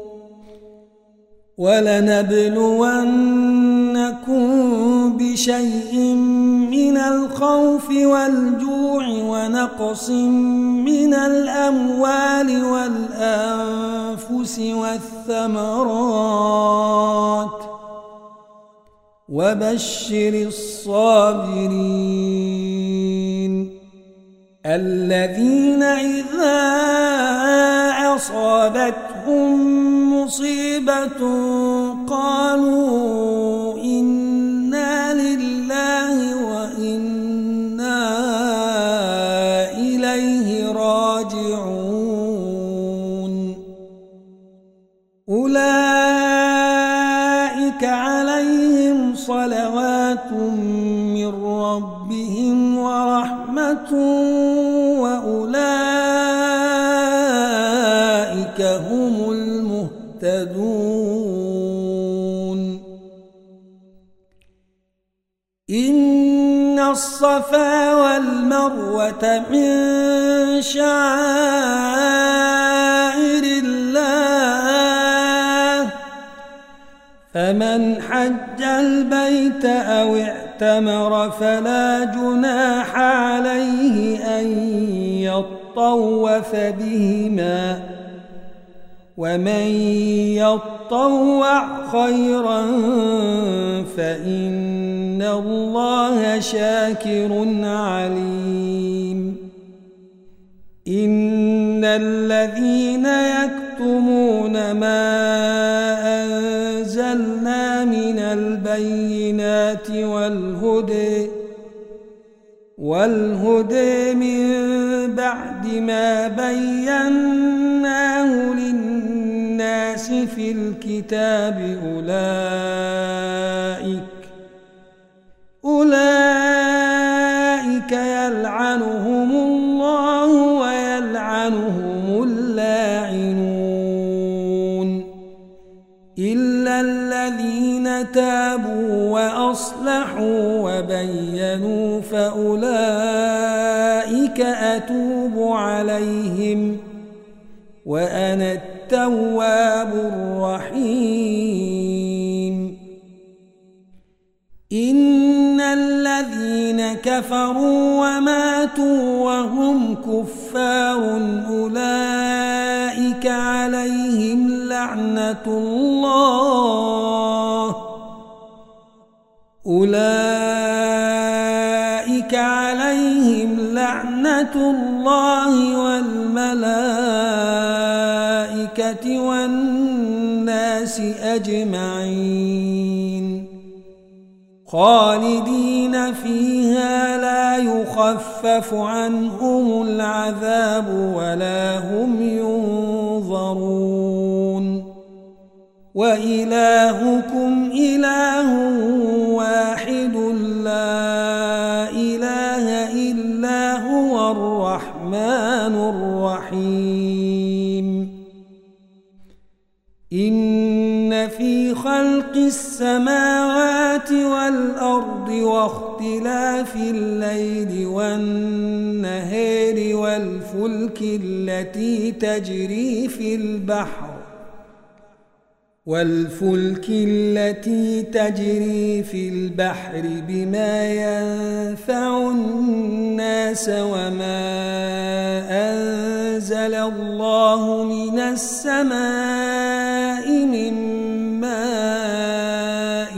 ولنبلونكم بشيء من الخوف والجوع ونقص من الأموال والأنفس والثمرات وبشر الصابرين الذين إذا أصابتهم مصيبة قالوا إنا لله وإنا إليه راجعون أولئك عليهم صلوات من ربهم ورحمة وأولئك هم المهتدون إن الصفا والمروة من شعائر الله فمن حج البيت أو اعتمر فلا جناح عليه أن يطوف بهما ومن يطوع خيرا فإن الله شاكر عليم إن الذين يكتمون ما أنزلنا من البينات والهدى من بعد ما بيناه للناس في الكتاب أولئك يلعنهم الله ويلعنهم اللاعنون إلا الذين تابوا وأصلحوا وبينوا فأولئك أتوب عليهم وأنا التواب الرحيم إن الذين كفروا وماتوا وهم كفار أولئك عليهم لعنة الله والملائكة والناس أجمعين خالدين فيها لا يخفف عنهم العذاب ولا هم ينظرون وإلهكم إله واحد لا إله إلا هو الرحمن الرحيم إن في خلق السماوات والأرض واختلاف الليل والنهار والفلك التي تجري في البحر بما ينفع الناس وما أنزل الله من السماء من ماء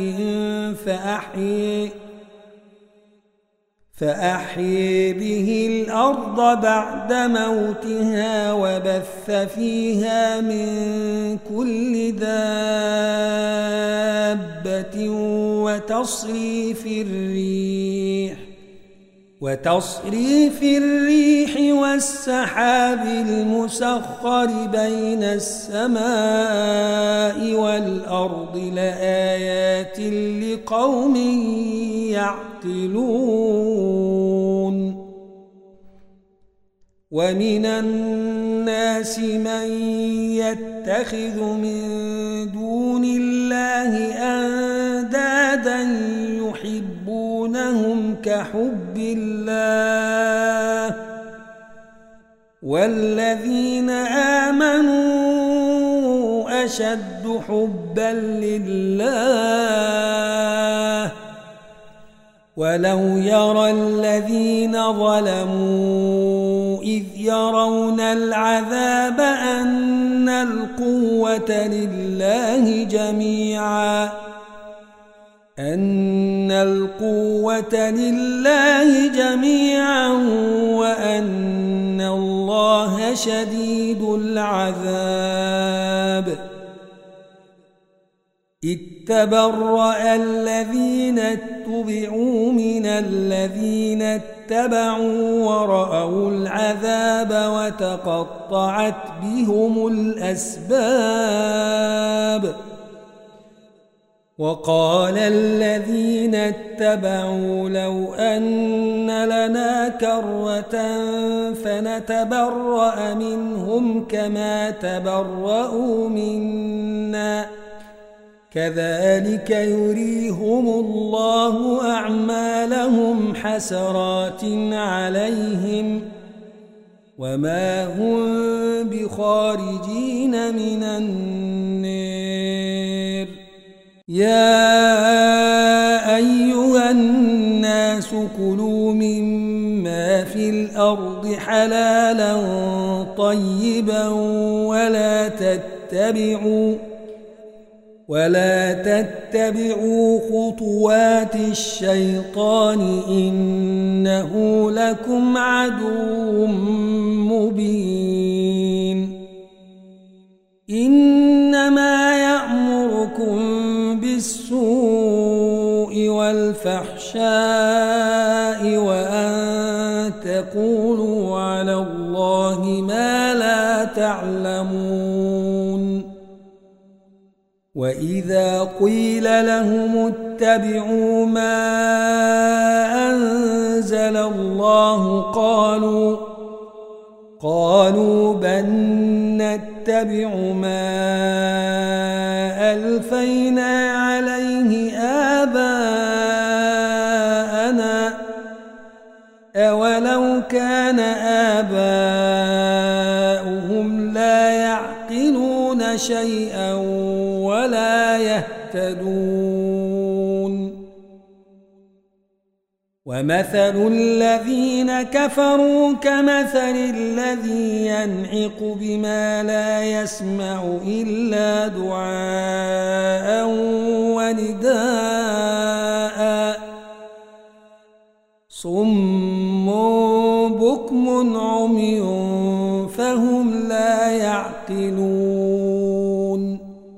فأحيي به الأرض بعد موتها وبث فيها من كل دابة وتصريف الريح والسحاب المسخر بين السماء والأرض لآيات لقوم يعقلون ومن الناس من يتخذ من دون الله أندادا يحبونهم كحب الله والذين آمنوا أشد حبا لله ولو يرى الذين ظلموا إذ يرون العذاب أن القوة لله جميعا وأن الله شديد العذاب إذ تبرأ الذين اتبعوا من الذين اتبعوا ورأوا العذاب وتقطعت بهم الأسباب وقال الذين اتبعوا لو أن لنا كرة فنتبرأ منهم كما تبرأوا منا كذلك يريهم الله أعمالهم حسرات عليهم وما هم بخارجين من النار يا أيها الناس كلوا مما في الأرض حلالا طيبا ولا تتبعوا خطوات الشيطان إنه لكم عدو مبين إنما يأمركم بالسوء والفحشاء وأن تقولوا على الله ما لا تعلمون وإذا قيل لهم اتبعوا ما أنزل الله قالوا بل نتبع ما ألفينا عليه آباءنا أولو كان آباؤهم لا يعقلون شيئا ولا يهتدون ومثل الذين كفروا كمثل الذي ينعق بما لا يسمع إلا دعاء ونداء صم بكم عمي فهم لا يعقلون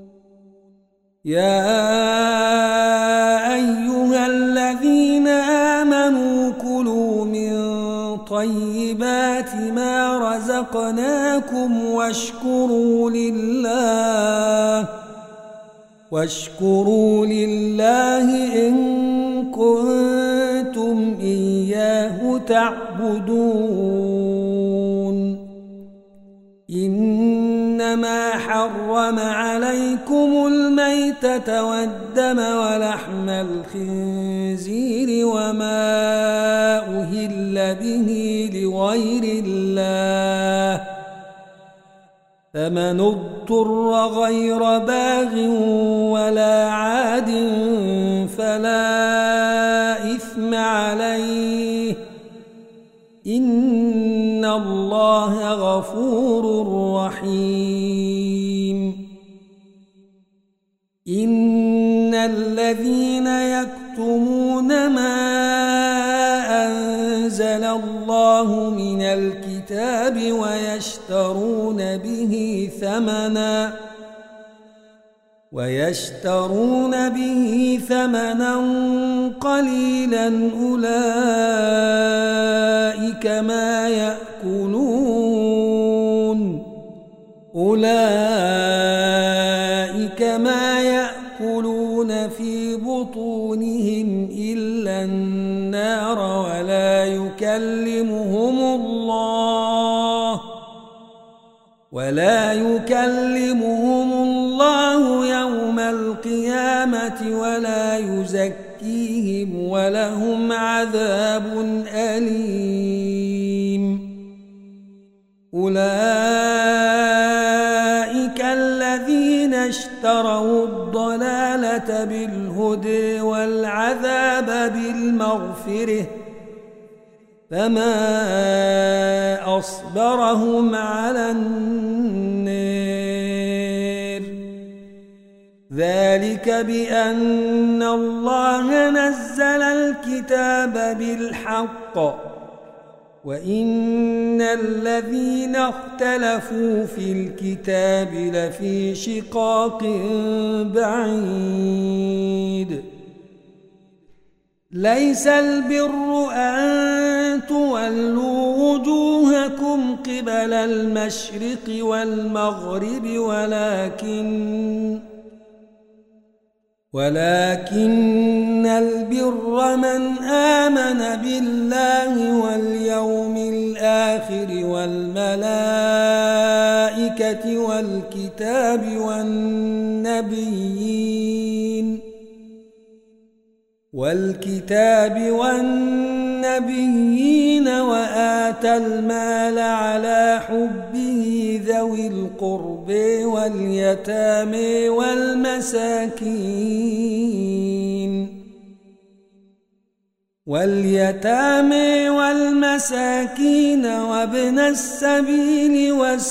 يا أيها الذين آمنوا كلوا من طيبات ما رزقناكم واشكروا لله إن كنتم إياه تعبدون إنما حرم عليكم الميتة والدم ولحم الخنزير وما أهل به لغير الله فمن اضطر غير باغ ولا عاد فلا إثم عليه إن الله غفور رحيم إن الذين يكتمون ما أنزل الله من الكتاب ويشترون به ثمنا قليلا أولئك ما يأكلون في بطونهم إلا النار ولا يكلمهم الله يوم القيامة ولا يزكيهم ولهم عذاب أليم أولئك الذين اشتروا الضلالة بالهدى والعذاب بالمغفرة فما أصبرهم على النار ذلك بأن الله نزل الكتاب بالحق وإن الذين اختلفوا في الكتاب لفي شقاق بعيد ليس البر أن تولوا وجوهكم قبل المشرق والمغرب ولكن البر من آمن بالله واليوم الآخر والملائكة والنبيين وآتى المال على حبه ذوي القرب واليتامى والمساكين وابن السبيل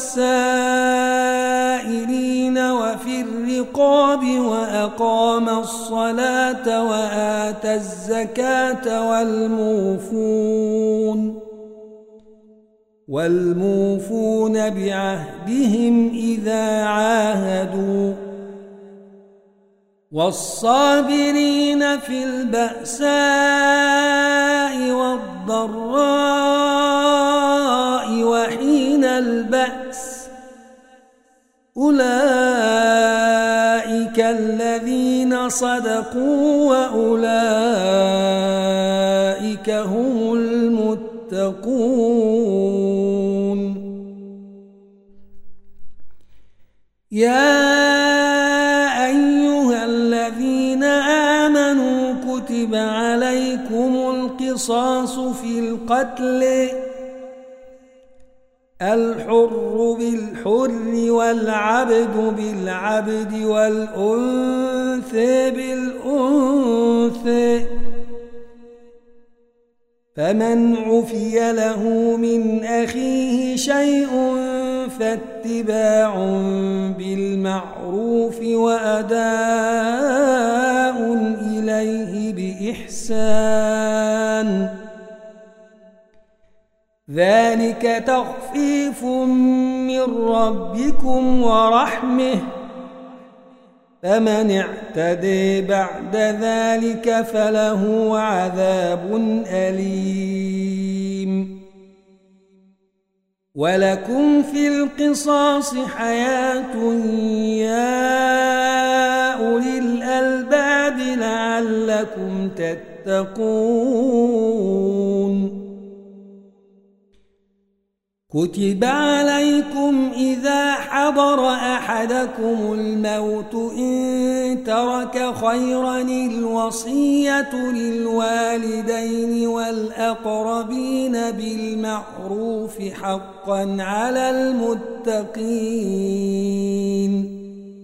والسائلين وفي الرقاب وأقام الصلاة وآتى الزكاة والموفون بعهدهم إذا عاهدوا والصابرين في البأساء والضراء وحين البأس أولئك الذين صدقوا وأولئك هم المتقون. يا كتب عليكم القصاص في القتل الحر بالحر والعبد بالعبد والأنثى بالأنثى فمن عفي له من أخيه شيء فاتباع بالمعروف وأداء إليه بإحسان ذلك تخفيف من ربكم ورحمة فمن اعتدي بعد ذلك فله عذاب أليم. ولكم في القصاص حياة يا أولي الألباب لعلكم تتقون. كتب عليكم إذا حضر أحدكم الموت إن ترك خيرا الوصية للوالدين والأقربين بالمعروف حقا على المتقين.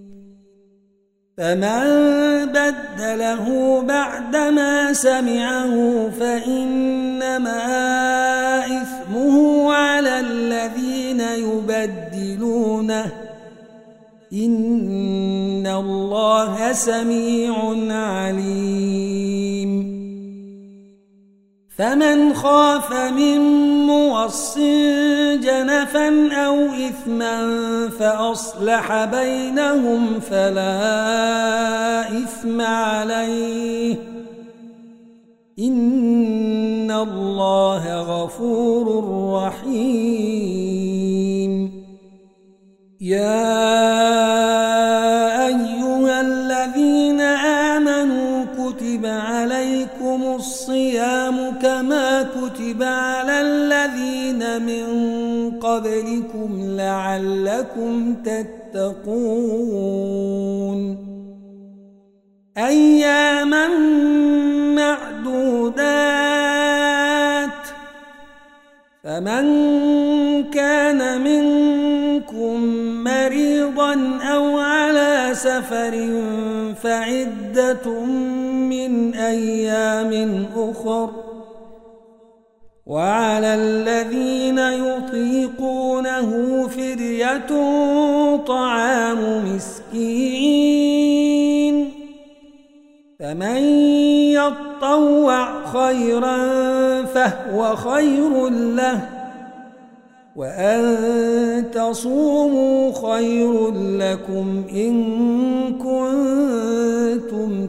فمن بدله بعدما سمعه فإنما إثمه على الذين يبدلونه إن الله سميع عليم. فمن خاف من موصٍ جنفا أو إثما فأصلح بينهم فلا إثم عليه إن الله غفور رحيم. يا أيها الذين آمنوا كتب عليكم الصيام كما كتب على الذين من قبلكم لعلكم تتقون. أياما معدودات فمن كان منكم مريضا أو على سفر فعدة من أيام أخر وعلى الذين يطيقونه فدية طعام مسكين فمن يطعم يتطوع خيرا فهو خير له، وأن تصوموا خير لكم إن كنتم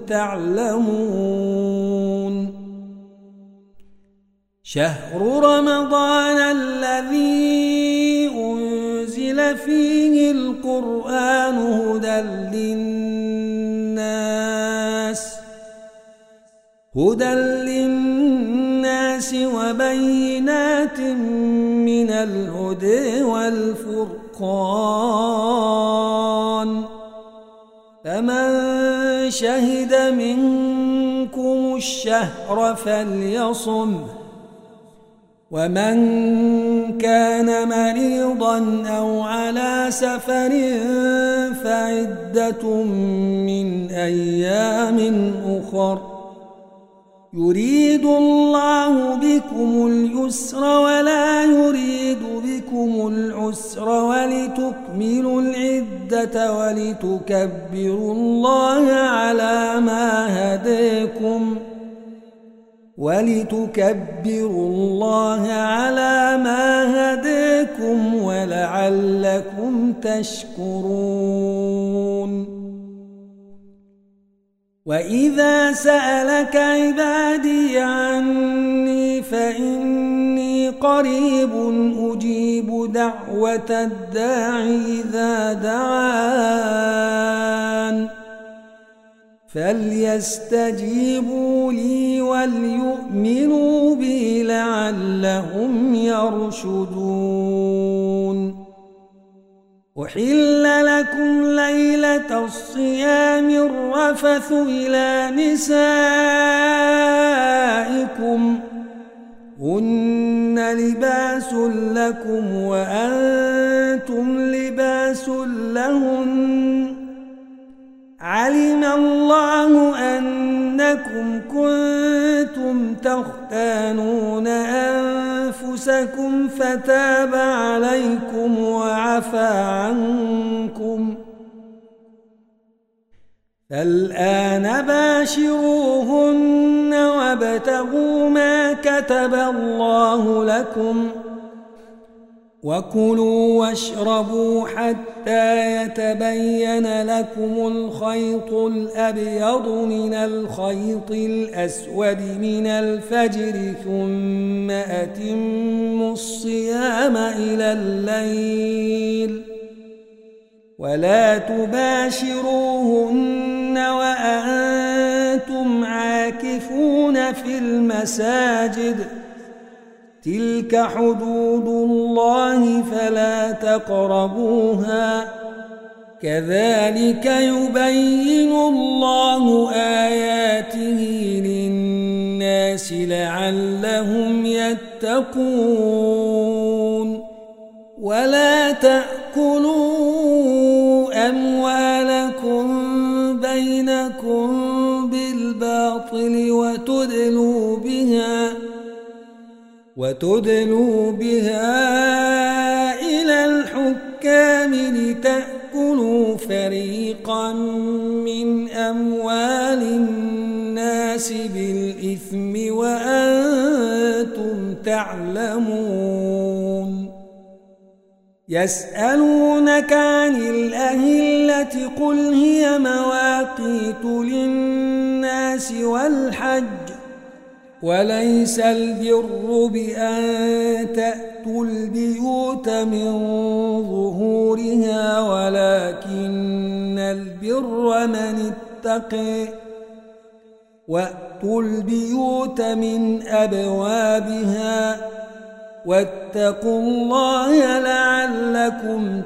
تعلمون. شهر رمضان الذي أنزل فيه القرآن هدى للناس وبينات من الهدى والفرقان، فمن شهد منكم الشهر فليصمه، ومن كان مريضا أو على سفر فعدة من أيام أخر، يريد الله بكم اليسر ولا يريد بكم العسر ولتكملوا العدة ولتكبروا الله على ما هداكم ولعلكم تشكرون. وإذا سألك عبادي عني فإني قريب أجيب دعوة الداع إذا دعان، فليستجيبوا لي وليؤمنوا بي لعلهم يرشدون. أحل لكم ليلة الصيام الرفث إلى نسائكم هن لباس لكم وأنتم لباس لهن، علم الله أنكم كنتم تختانون أنفسكم فتاب عليكم وعفى عنكم، فالآن باشروهن وابتغوا ما كتب الله لكم، وكلوا واشربوا حتى يتبين لكم الخيط الأبيض من الخيط الأسود من الفجر، ثم أتموا الصيام إلى الليل، ولا تباشروهن وأنتم عاكفون في المساجد، تلك حدود الله فلا تقربوها، كذلك يبين الله آياته للناس لعلهم يتقون. ولا تأكلوا أموالكم بينكم بالباطل وتدلوا بها إلى الحكام لتأكلوا فريقا من أموال الناس بالإثم وأنتم تعلمون. يسألونك عن الأهلة قل هي مواقيت للناس والحج، وليس البر بأن تأتوا البيوت من ظهورها ولكن البر من اتقى، وأتوا البيوت من أبوابها واتقوا الله لعلكم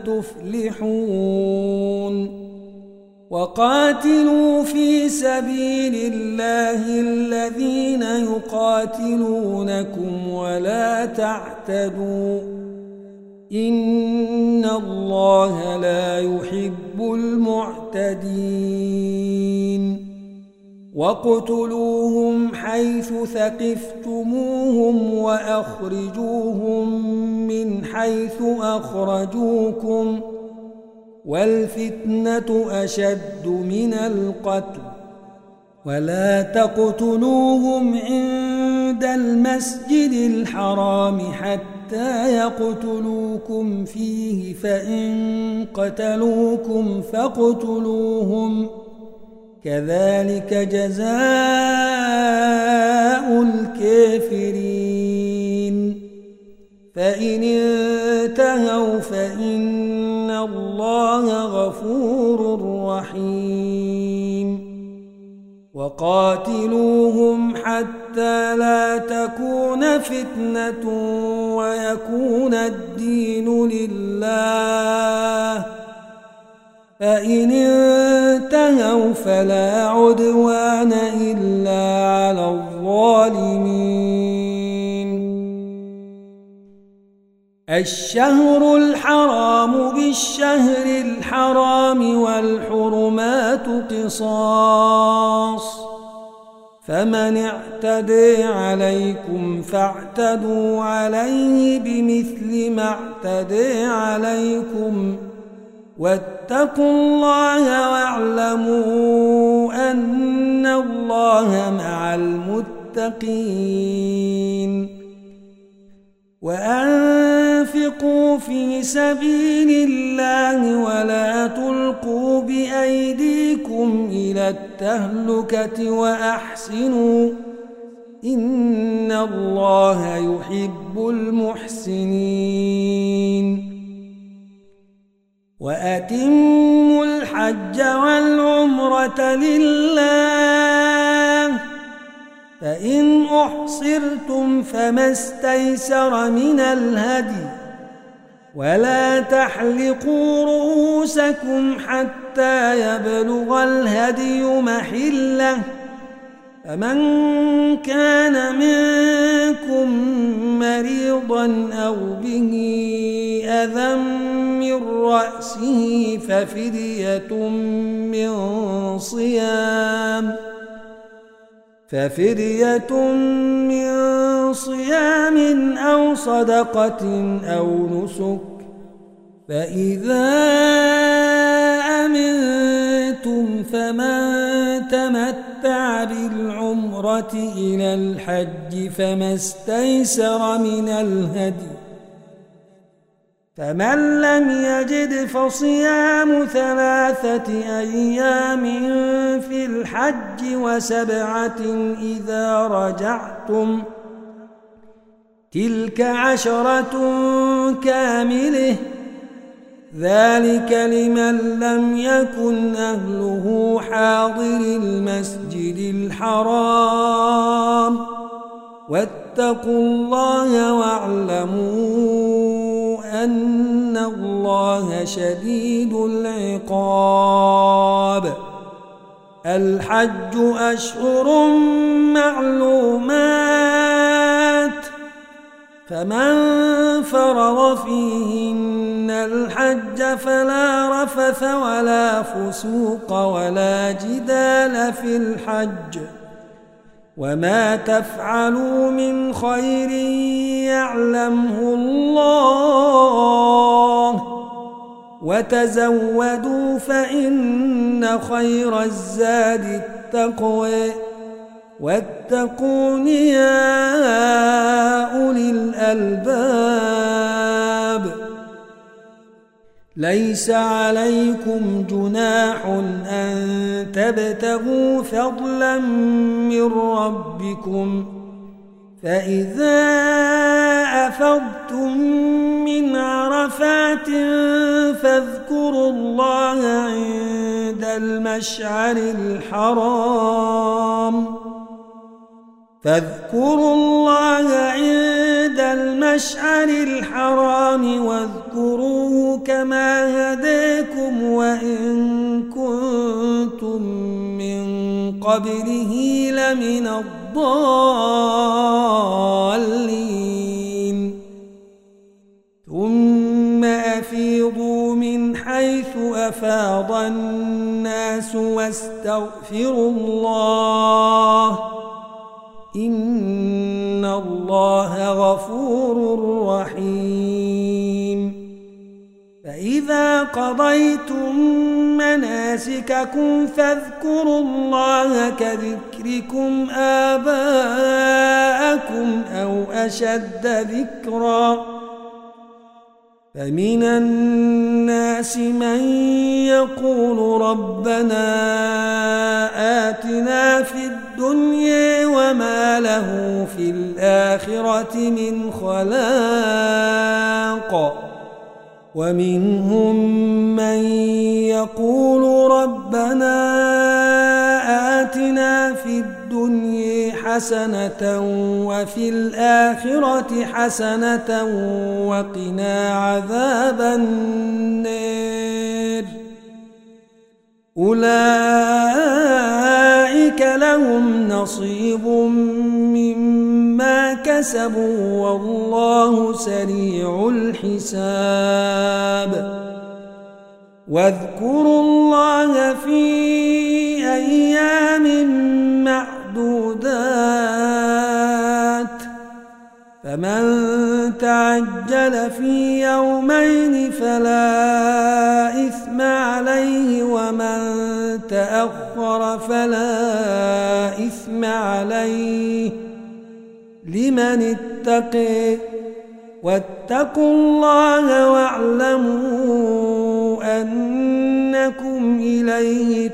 تفلحون. وقاتلوا في سبيل الله الذين يقاتلونكم ولا تعتدوا، إن الله لا يحب المعتدين. واقتلوهم حيث ثقفتموهم وأخرجوهم من حيث أخرجوكم، والفتنة أشد من القتل، ولا تقتلوهم عند المسجد الحرام حتى يقتلوكم فيه فإن قتلوكم فاقتلوهم كذلك جزاء الكافرين فإن انتهوا فإن الله غفور رحيم وقاتلوهم حتى لا تكون فتنة ويكون الدين لله فإن انتهوا فلا عدوان إلا على الظالمين الشهر الحرام بالشهر الحرام والحرمات قصاص فمن اعتدى عليكم فاعتدوا عليه بمثل ما اعتدى عليكم واتقوا الله واعلموا أن الله مع المتقين وأنفقوا في سبيل الله ولا تلقوا بأيديكم إلى التهلكة وأحسنوا إن الله يحب المحسنين وأتموا الحج والعمرة لله فإن أحصرتم فما استيسر من الهدي ولا تحلقوا رؤوسكم حتى يبلغ الهدي محله فمن كان منكم مريضا أو به أذى من رأسه ففدية من صيام أو صدقة أو نسك فإذا أمنتم فمن تمتع بالعمرة إلى الحج فما استيسر من الهدي فمن لم يجد فصيام 3 أيام في الحج و7 إذا رجعتم تلك 10 كاملة ذلك لمن لم يكن أهله حاضر المسجد الحرام واتقوا الله واعلموا أن الله شديد العقاب الحج أشهر معلومات فمن فرض فيهن الحج فلا رفث ولا فسوق ولا جدال في الحج وما تفعلوا من خير يعلمه الله وتزودوا فإن خير الزاد التقوى واتقون يا أولي الألباب ليس عليكم جناح أن تبتغوا فضلا من ربكم فإذا أفضتم من عرفات فاذكروا الله عند المشعر الحرام واذكروه كما هداكم وإن كنتم من قبله لمن الضالين ثم أفيضوا من حيث أفاض الناس واستغفروا الله إن الله غفور رحيم فإذا قضيتم مناسككم فاذكروا الله كذكركم آباءكم أو أشد ذكرا فمن الناس من يقول ربنا آتنا في الدنيا وما له في الآخرة من خلاق ومنهم من يقول ربنا آتنا في الدنيا حسنة وفي الآخرة حسنة وقنا عذاب النار أولئك لهم نصيب مما كسبوا والله سريع الحساب واذكروا الله في أيام معدودات فمن تعجل في يومين فلا إثم عليه ومن تأخر فلا إثم عليه لمن اتقي واتقوا الله واعلموا أنكم إليه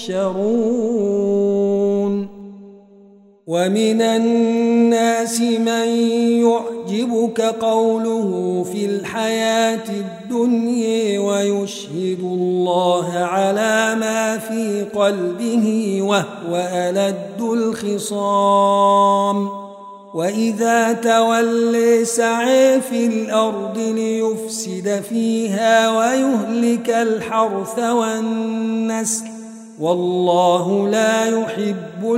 تحشرون ومن الناس من يعجبك قوله في الحياة الدنيا ويشهد الله على ما في قلبه وهو ألد الخصام وإذا تولي سعي في الأرض ليفسد فيها ويهلك الحرث والنسل والله لا يحب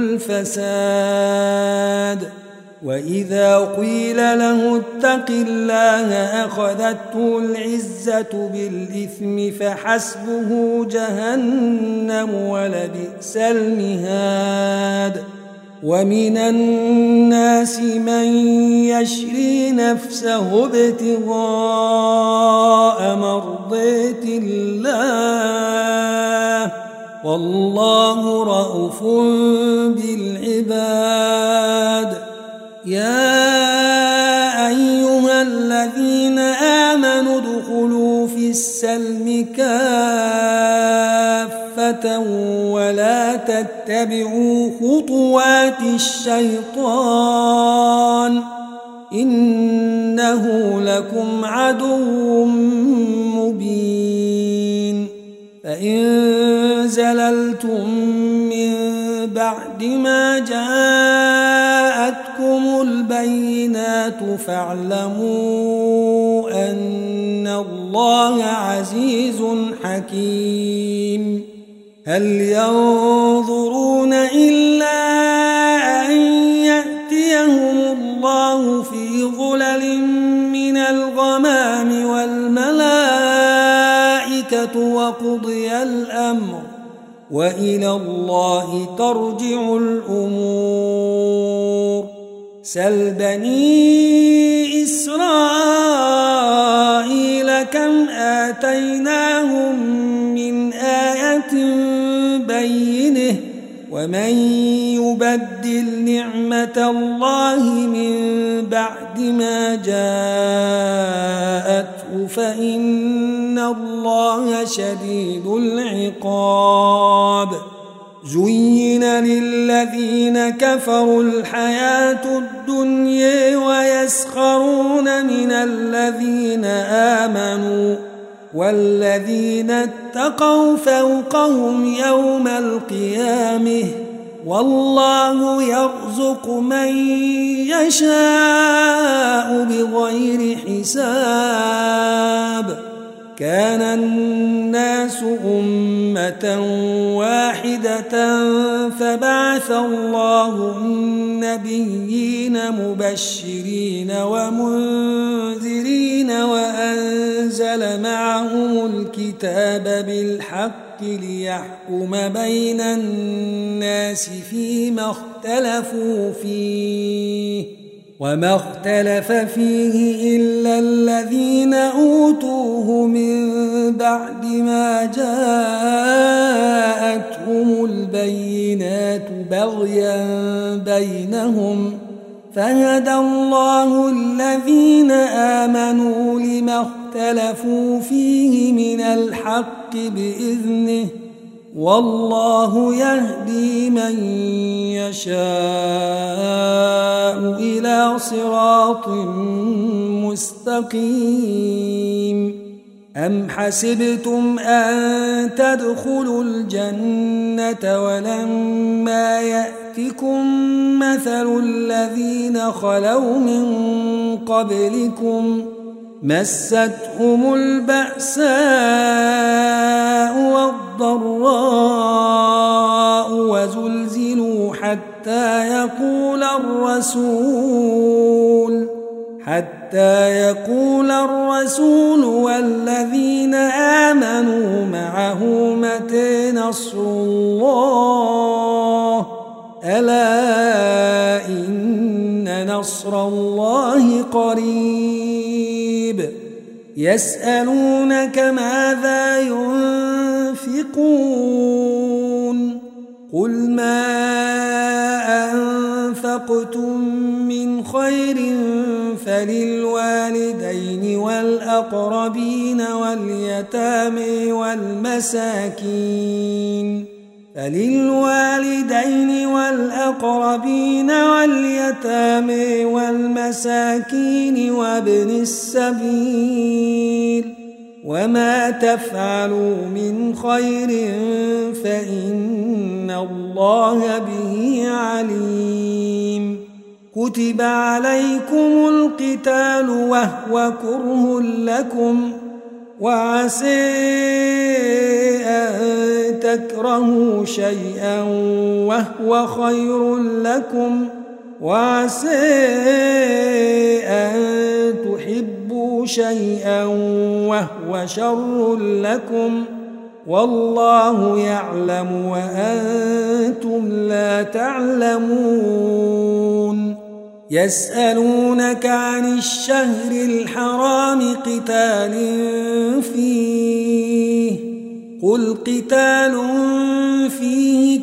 الفساد وإذا قيل له اتق الله أخذته العزة بالإثم فحسبه جهنم ولبئس المهاد ومن الناس من يشري نفسه ابتغاء مرضات الله والله رؤوف بالعباد يا أيها الذين آمنوا ادخلوا في السلم كافة ولا تتبعوا خطوات الشيطان إنه لكم عدو مبين فإن زللتم من بعد ما جاءتكم البينات فاعلموا أن الله عزيز حكيم هل ينظرون إلا أن يأتيهم الله في ظلل من الغمام والملائكة وقضي الأمر وإلى الله ترجع الأمور سل بني إسرائيل كم آتيناهم من آية بينه ومن يبدل نعمة الله من بعد ما جاءته فإن الله شديد العقاب زين للذين كفروا الحياة الدنيا ويسخرون من الذين آمنوا والذين اتقوا فوقهم يوم القيامة والله يرزق من يشاء بغير حساب كان الناس أمة واحدة فبعث الله النبيين مبشرين ومنذرين وأنزل معهم الكتاب بالحق ليحكم بين الناس فيما اختلفوا فيه وما اختلف فيه إلا الذين أوتوه من بعد بعد ما جاءتهم البينات بغيا بينهم فهدى الله الذين آمنوا لما اختلفوا فيه من الحق بإذنه والله يهدي من يشاء إلى صراط مستقيم أم حسبتم أن تدخلوا الجنة ولما يأتكم مثل الذين خلوا من قبلكم مستهم البأساء والضراء وزلزلوا حتى يقول الرسول والذين آمنوا معه متى نصر الله ألا إن نصر الله قريب يسألونك ماذا ينفقون قل ما أنفقتم من خير فللوالدين والأقربين واليتامى والمساكين وابن السبيل وما تفعلوا من خير فإن الله به عليم كتب عليكم القتال وهو كره لكم وعسى أن تكرهوا شيئا وهو خير لكم وعسى أن تحبوا شيئا وهو شر لكم والله يعلم وأنتم لا تعلمون يسألونك عن الشهر الحرام قتال فيه قل قتال فيه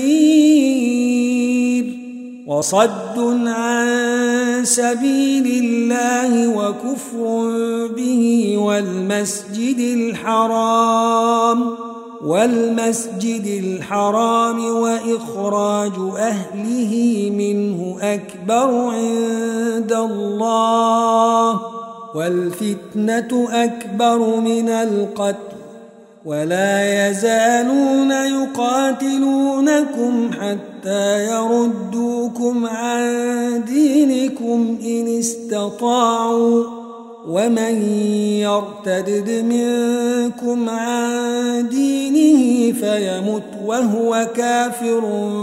كبير وصد عن سبيل الله وكفر به والمسجد الحرام وإخراج أهله منه أكبر عند الله والفتنة أكبر من القتل ولا يزالون يقاتلونكم حتى يردوكم عن دينكم إن استطاعوا ومن يرتد منكم عن دينه فيمت وهو كافر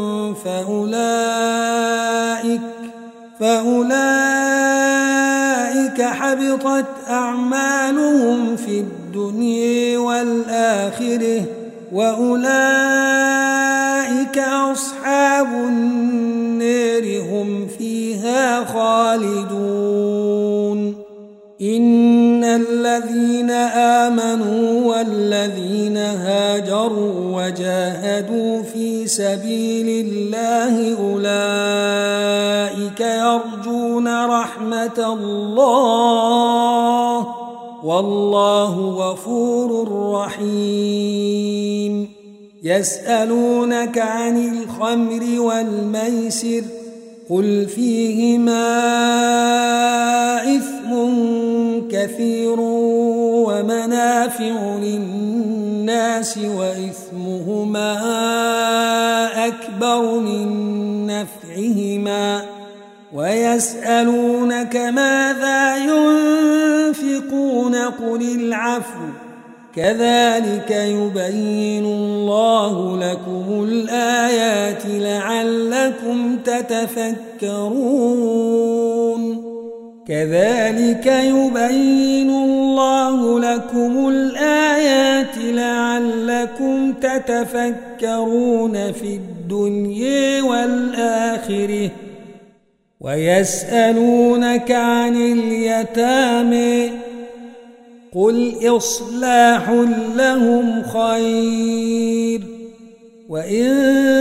فأولئك حبطت أعمالهم في الدنيا والآخرة وأولئك أصحاب النار هم فيها خالدون إن الذين آمنوا والذين هاجروا وجاهدوا في سبيل الله أولئك يرجون رحمة الله والله غفور رحيم يسألونك عن الخمر والميسر قل فيهما إثم كثير ومنافع للناس وإثمهما أكبر من نفعهما ويسألونك ماذا ينفقون قل العفو كذلك يبين الله لكم الآيات لعلكم تتفكرون كذلك يبين الله لكم الآيات لعلكم تتفكرون في الدنيا والآخرة ويسألونك عن اليتامى قل إصلاح لهم خير وإن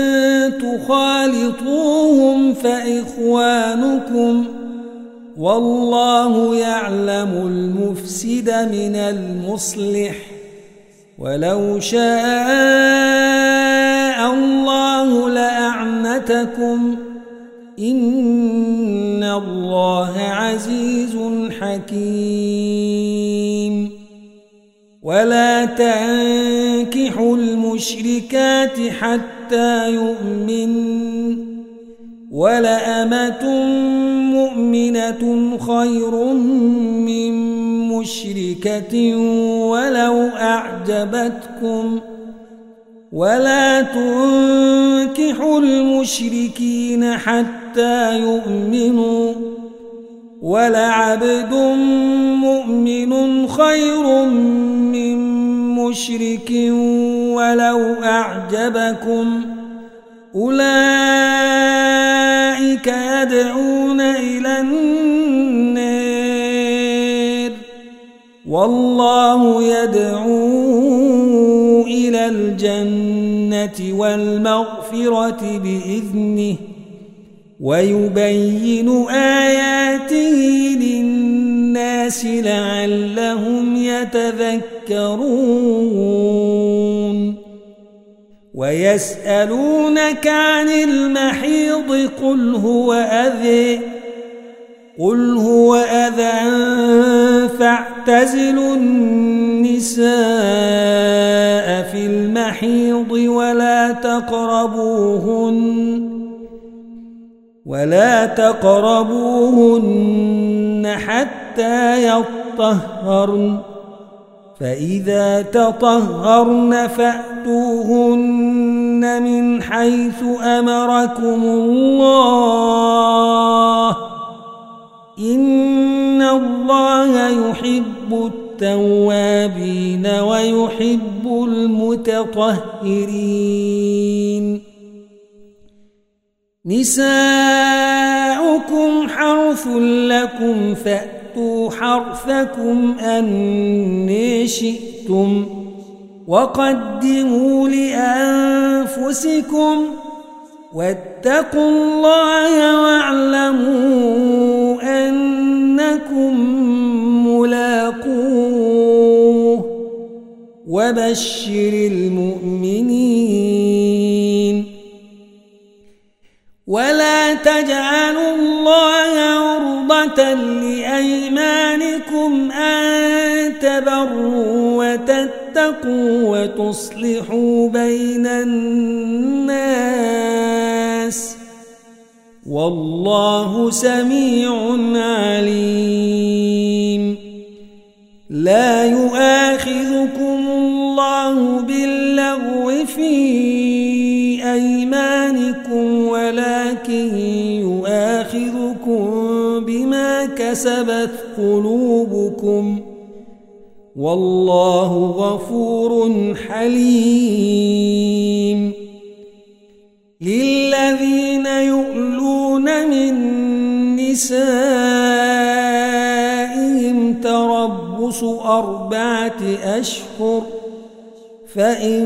تخالطوهم فإخوانكم والله يعلم المفسد من المصلح ولو شاء الله لأعنتكم إن الله عزيز حكيم ولا تنكحوا المشركات حتى يؤمنوا ولأمة مؤمنة خير من مشركة ولو أعجبتكم ولا تنكحوا المشركين حتى يؤمنوا ولعبد مؤمن خير من مشرك ولو أعجبكم أولئك يدعون إلى النار والله يدعو إلى الجنة والمغفرة بإذنه ويبين آياته للناس لعلهم يتذكرون ويسألونك عن المحيض قل هو أذى فاعتزلوا النساء في المحيض ولا تقربوهن حتى يطهرن فإذا تطهرن فأتوهن من حيث أمركم الله إن الله يحب التوابين ويحب المتطهرين نساؤكم حرث لكم فأتوا حرثكم أني شئتم وقدموا لأنفسكم واتقوا الله واعلموا أنكم ملاقوه وبشر المؤمنين ولا تجعلوا الله عرضة لأيمانكم أن تبروا وتتقوا وتصلحوا بين الناس والله سميع عليم لا يؤاخذكم الله باللغو في أيمانكم ولكن يؤاخذكم بما كسبت قلوبكم والله غفور حليم للذين يؤلون من نسائهم تربص 4 أشهر فإن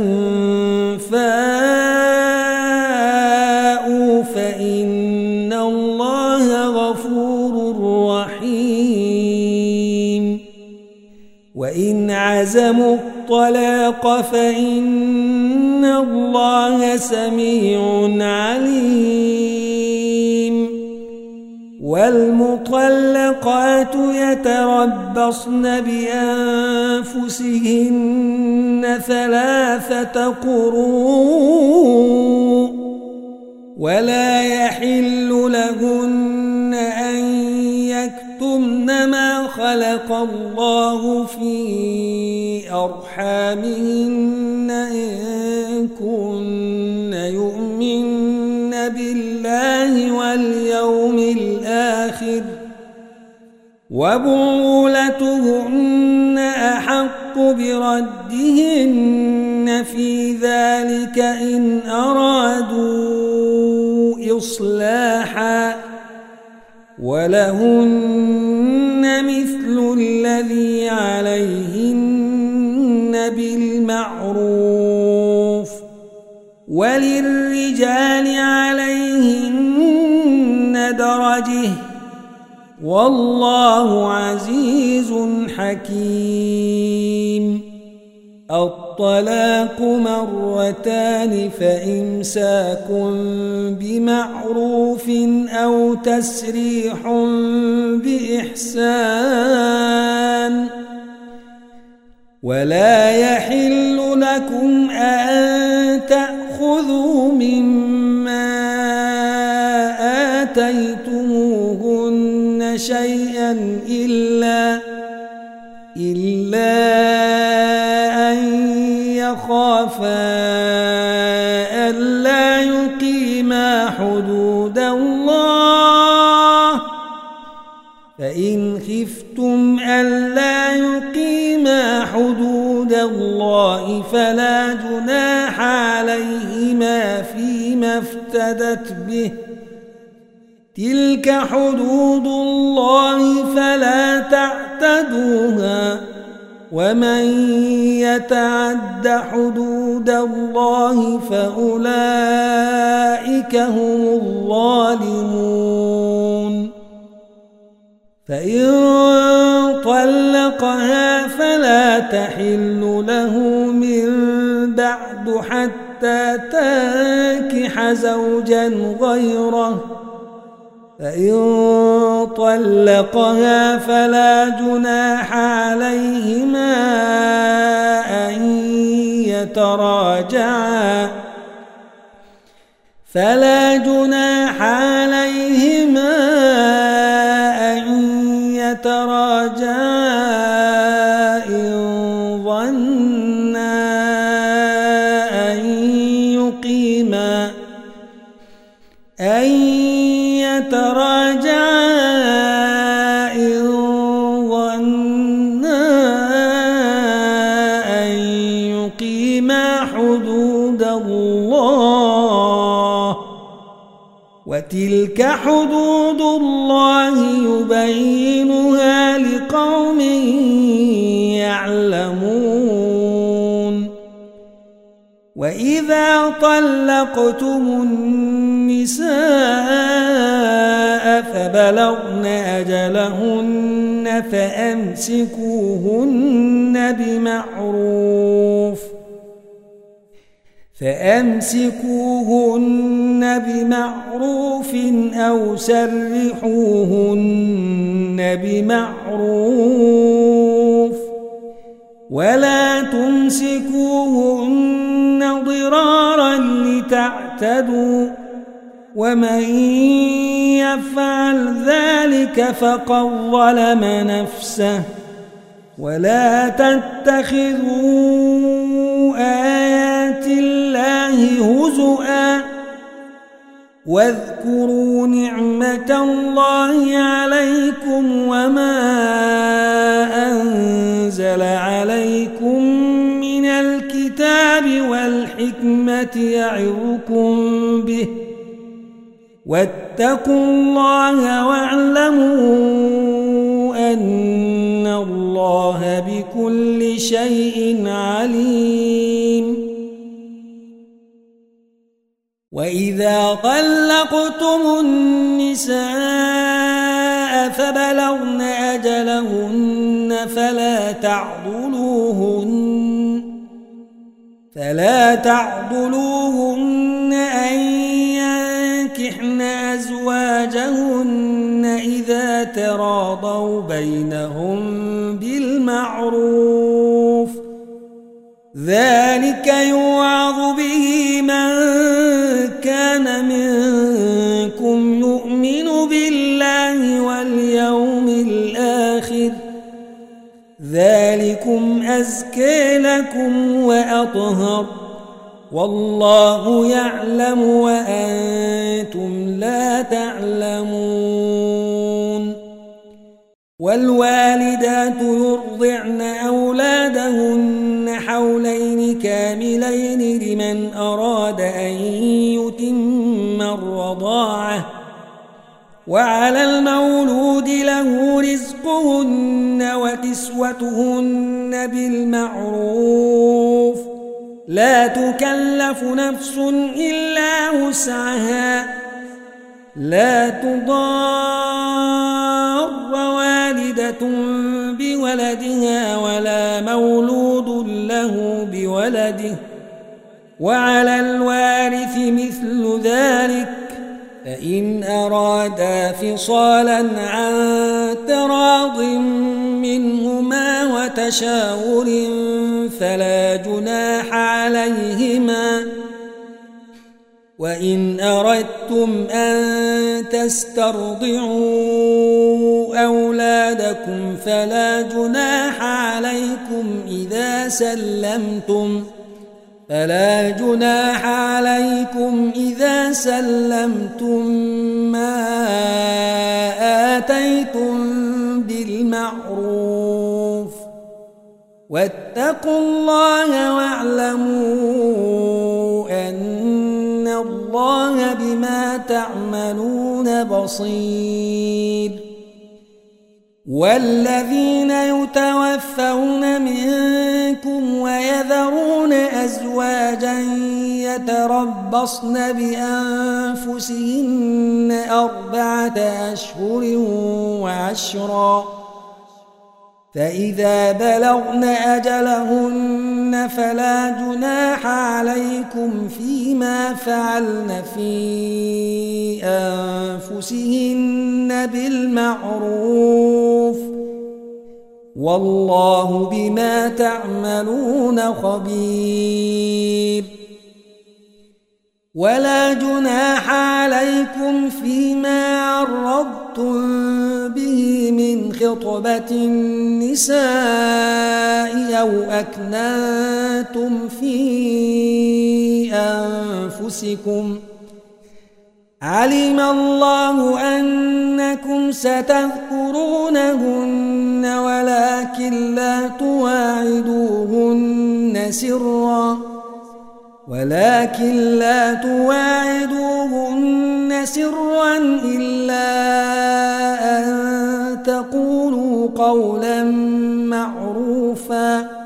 فاءوا فإن الله غفور رحيم وإن عزموا الطلاق فإن الله سميع عليم والمطلقات يتربصن بأنفسهن 3 قروء ولا يحل لهن أن يكتمن ما خلق الله في أرحامهن إن كن يؤمن بالله واليوم الآخر وبعولتهن أحق بردهن في ذلك إن أرادوا إصلاحا ولهن مثل الذي عليهن بالمعروف وللرجال عليهن درجة والله عزيز حكيم. الطلاق مرتان فإمساك بمعروف أو تسريح بإحسان ولا يحل لكم أن تأخذوا مما آتيتموهن شيئا إلا أن يخافا ألا يقيما حدود الله فإن خفتم ألا يقيما حدود الله فلا جناح عليهما فيما افتدت به تلك حدود الله فلا تعتدوها ومن يتعد حدود الله فأولئك هم الظالمون. فإن طلقها فلا تحل له من بعد حتى تنكح زوجا غيره فإن طلقها فلا جناح عليهما أن يتراجعا إن ظنا أن يقيما حدود الله وتلك حدود الله يبينها لقوم يعلمون. وإذا طلقتم النساء فبلغن أجلهن فأمسكوهن بمعروف أو سرحوهن بمعروف ولا تمسكوهن ضرارا لتعتدوا ومن يفعل ذلك فقد ظلم نفسه. ولا تتخذوا آيات الله هزؤا واذكروا نعمة الله عليكم وما أنزل عليكم من الكتاب والحكمة يعظكم به واتقوا الله واعلموا أن الله بكل شيء عليم. وإذا طلقتم النساء فبلغن أجلهن فلا تعضلوهن أن ينكحن أزواجهن إذا تراضوا بينهم بالمعروف ذلك يوعظ به من كان منكم يؤمن بالله واليوم الآخر ذلكم أزكى لكم وأطهر والله يعلم وأنتم لا تعلمون. والوالدات يرضعن أولادهن حولين كاملين لمن أراد أن يتم الرضاعة وعلى المولود له رزقهن فرضوهن وكسوتهن بالمعروف لا تكلف نفس إلا وسعها لا تضار والدة بولدها ولا مولود له بولده وعلى الوارث مثل ذلك فإن أرادا فصالا عن تراض منهما وتشاور فلا جناح عليهما وإن أردتم أن تسترضعوا أولادكم فلا جناح عليكم إذا سلمتم ما آتيتم بالمعروف واتقوا الله واعلموا أن الله بما تعملون بصير والذين يتوفون منكم ويذرون أزواجا يتربصن بأنفسهن 4 أشهر وعشرا فإذا بلغن أجلهن فلا جناح عليكم فيما فعلن في أنفسهن بالمعروف والله بما تعملون خبير ولا جناح عليكم فيما عرضتم به من خطبة النساء أو أكننتم في أنفسكم علم الله أنكم ستذكرونهن ولكن لا تواعدوهن سرا إلا أن تقولوا قولا معروفا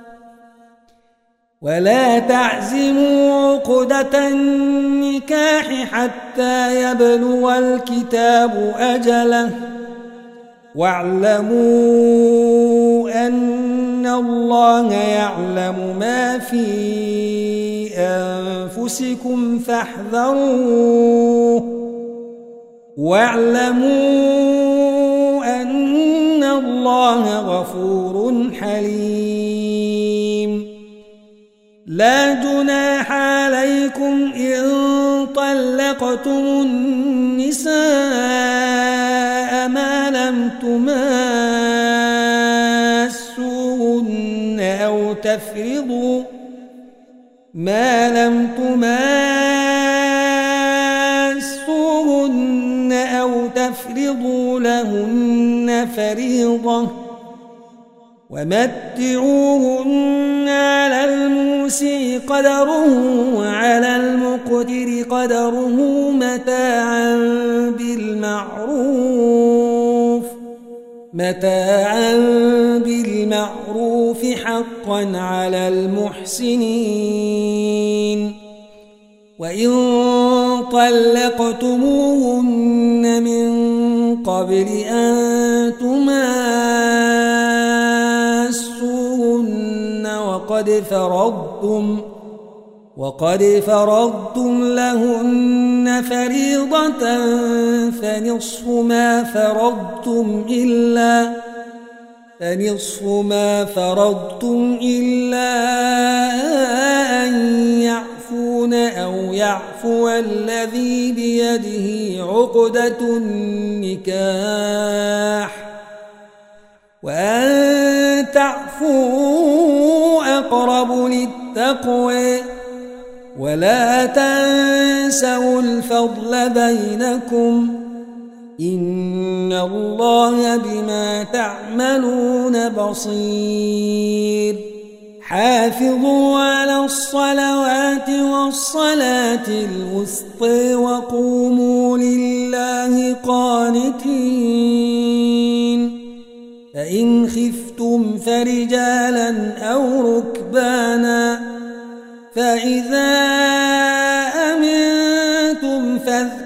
ولا تعزموا عقدة النكاح حتى يبلغ الكتاب أجله واعلموا أن الله يعلم ما في أنفسكم فاحذروه واعلموا أن الله غفور حليم لا جناح عليكم إن طلقتم النساء ما لم تماسوهن أو تفرضوا لهن فريضة ومتعوهن على الموسع قدره وعلى المقتر قدره متاعا بالمعروف حقا على المحسنين وإن طلقتموهن من قبل أن تماسوهن وقد فرضتم لهن فريضة فنصف ما فرضتم إلا أن يعفون أو يعفو الذي بيده عقدة النكاح وأن تعفوا أقرب للتقوى ولا تنسوا الفضل بينكم إن الله بما تعملون بصير حافظوا على الصلوات والصلاة الوسطى وقوموا لله قانتين فرجالا أو ركبانا فإذا أمنتم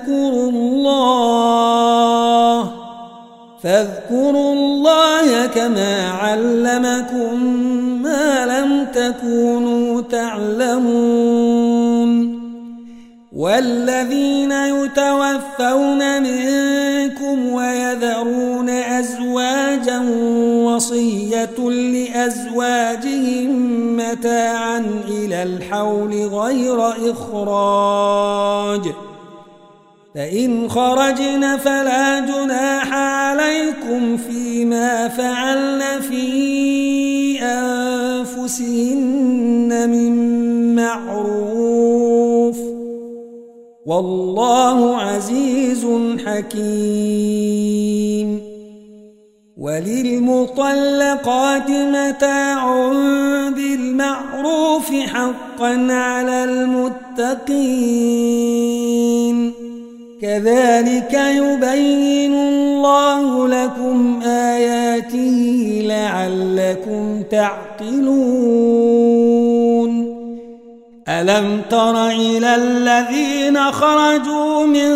فاذكروا الله كما علمكم ما لم تكونوا تعلمون والذين يتوفون منكم ويذرون أزواجا وصية لأزواجهم متاعا إلى الحول غير إخراج فإن خرجن فلا جناح عليكم فيما فعلن في أنفسهن من معروف والله عزيز حكيم وللمطلقات متاع بالمعروف حقا على المتقين كذلك يبين الله لكم آياته لعلكم تعقلون ألم تر إلى الذين خرجوا من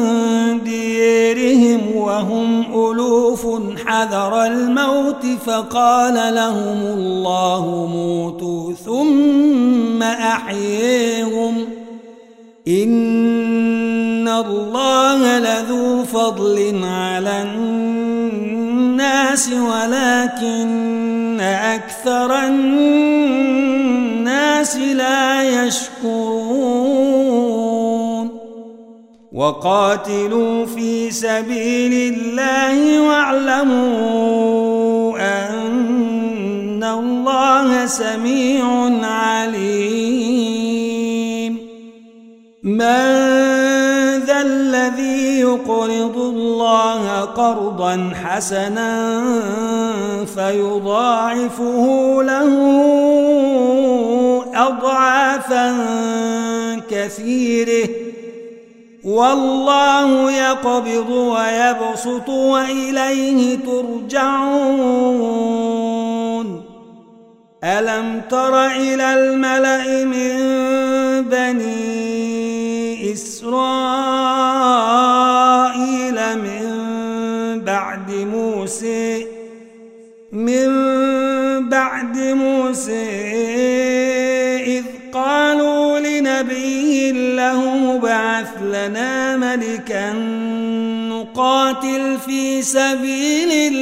ديرهم وهم ألوف حذر الموت فقال لهم الله موتوا ثم أحييهم إن الله لذو فضل على الناس ولكن أكثر الناس لا يشكرون وقاتلوا في سبيل الله واعلموا أن الله سميع عليم من ذا الذي يقرض الله قرضا حسنا فيضاعفه له أضعافا كثيرة والله يقبض ويبسط وإليه ترجعون ألم تر إلى الملأ من بني إسرائيل من بعد موسى إذ قالوا لنبي له ابعث لنا ملكا نقاتل في سبيل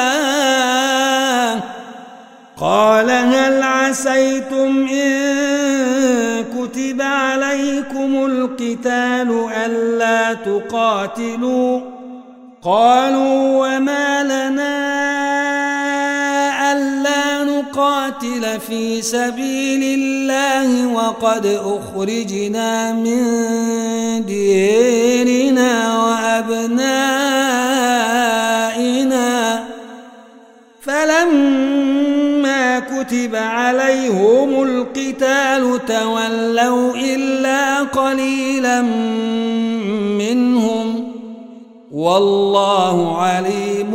الله قال هل عسيتم إن كتب عليكم القتال ألا تقاتلوا قالوا وما لنا ألا نقاتل في سبيل الله وقد أخرجنا من ديرنا وأبنائنا فلما كتب عليهم القتال تولوا إلا قليلا منهم والله عليم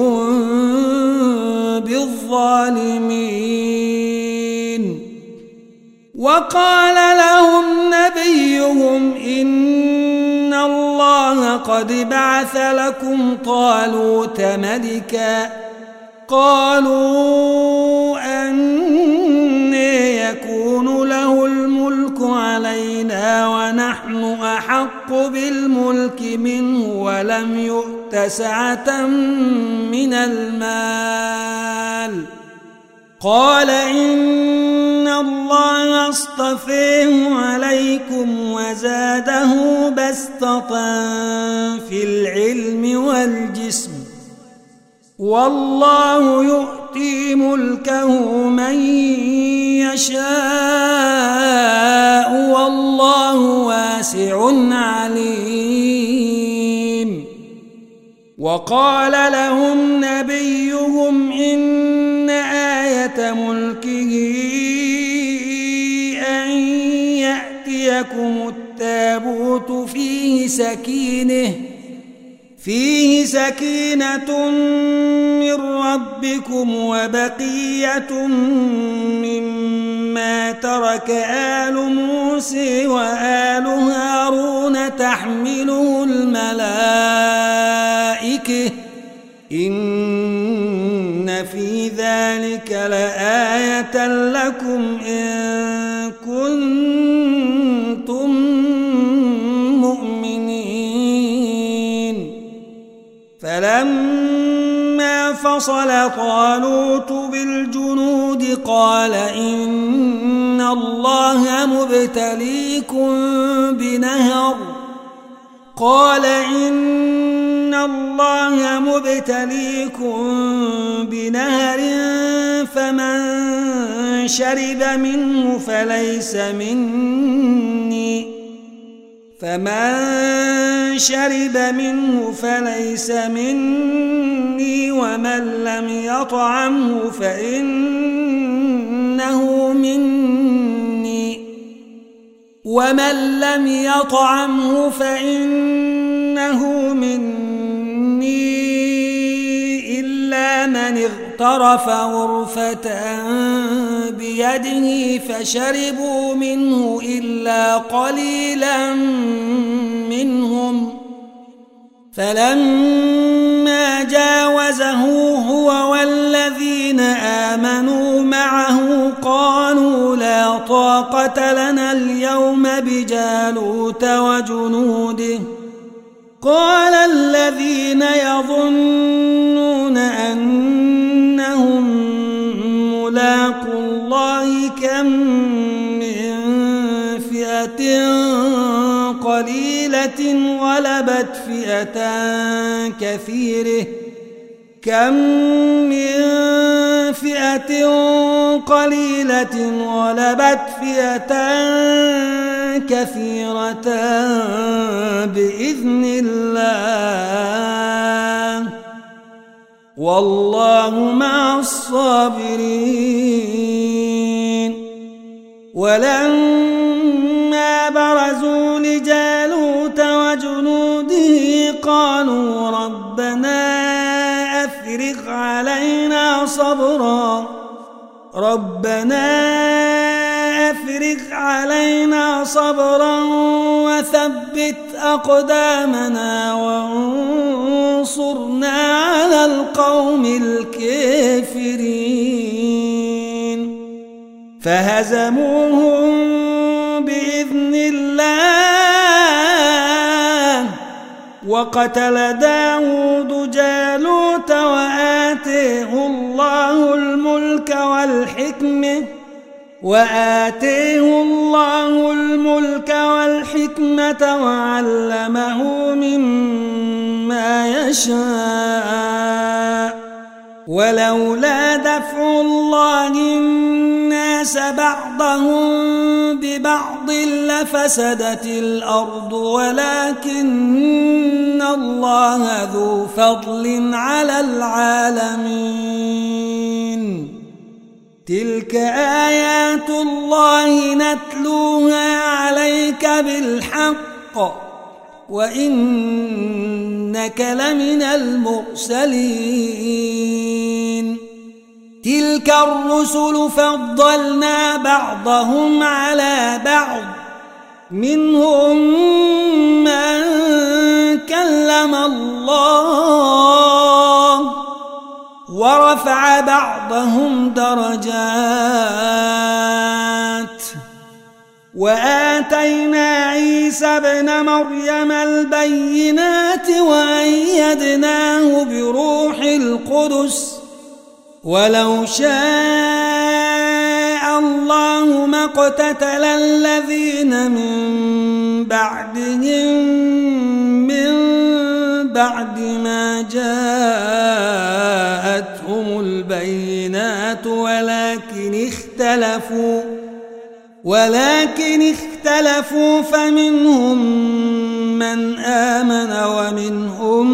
بالظالمين وقال لهم نبيهم إن الله قد بعث لكم طالوت ملكا قالوا أنى يكون له الملك علينا ونحن أحق بالملك منه ولم يؤت سعة من المال قال إن الله اصطفيه عليكم وزاده بسطة في العلم والجسم والله يؤتي ملكه من يشاء والله واسع عليم وقال لهم نبيهم إن آية ملكه أن يأتيكم التابوت فيه فيه سكينة من ربكم وبقية مما ترك آل موسى وآل هارون تحمله الملائكة إن في ذلك لآية لكم إن كنتم مؤمنين فلما فصل طالوت بالجنود قال إن الله مبتليكم بنهر فمن شرب منه فليس مني ومن لم يطعمه فإنه مني إلا من اغترف غرفة بيده فشربوا منه إلا قليلا منهم فلما جاوزه هو والذين آمنوا معه قالوا لا طاقة لنا اليوم بجالوت وجنوده قال الذين يظنون أنهم ملاقو الله كم من فئة قليلة غلبت فئة كثيرة بإذن الله والله مع الصابرين ولما برزوا لجالوت وجنوده قالوا ربنا أفرغ علينا صبرا وثبت أقدامنا وانصرنا على القوم الكافرين فهزموهم بإذن الله وقتل داود جالوت وآتيه الله الملك والحكمة وعلمه مما يشاء ولولا دفع الله الناس بعضهم ببعض لفسدت الأرض ولكن الله ذو فضل على العالمين تلك آيات الله نتلوها عليك بالحق وإنك لمن المرسلين تلك الرسل فضلنا بعضهم على بعض منهم من كلم الله ورفع بعضهم درجات وآتينا عيسى ابن مريم البينات وأيدناه بروح القدس ولو شاء الله ما اقتتل الذين من بعد ما جاءتهم البينات ولكن اختلفوا فمنهم من آمن ومنهم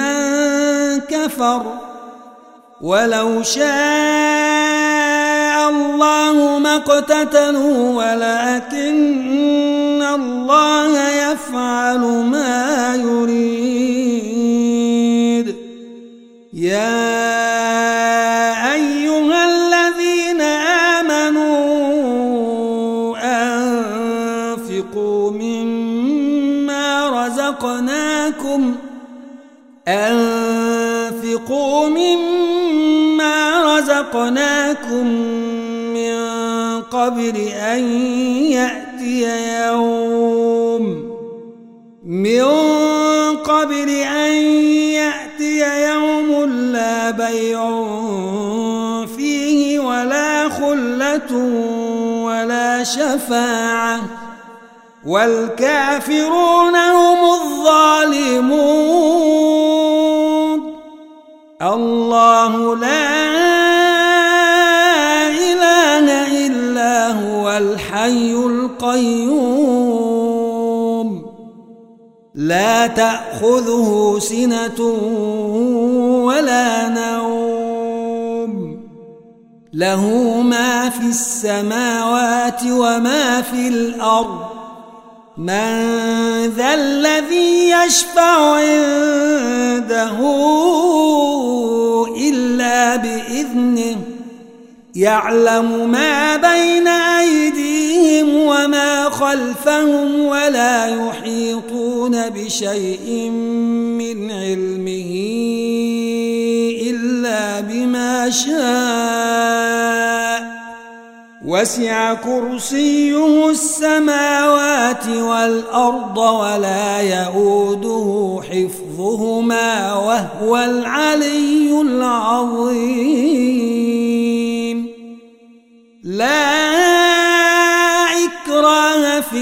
من كفر ولو شاء الله ما اقتتلوا ولكن الله يفعل ما يريد. يا أيها الذين آمنوا أنفقوا مما رزقناكم من قبل أن يأتي يوم لا بيع فيه ولا خلة ولا شفاعة والكافرون هم الظالمون. الله لا إله إلا هو الحي القيوم لا تأخذه سنة ولا نوم له ما في السماوات وما في الأرض من ذا الذي يشفع عنده إلا بإذنه يعلم ما بين أيديهم وما خلفهم ولا يحيطون بشيء من علمه إلا بما شاء وسع كرسيه السماوات والأرض ولا يؤوده حفظهما وهو العلي العظيم. لا إكراه في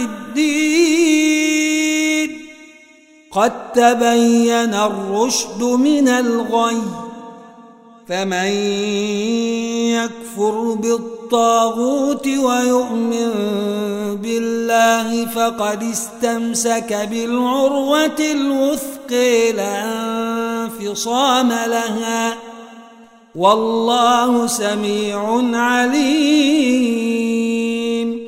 الدين قد تبين الرشد من الغي فمن يكفر بالطاغوت ويؤمن بالله فقد استمسك بالعروة الوثقى لا انفصام لها والله سميع عليم.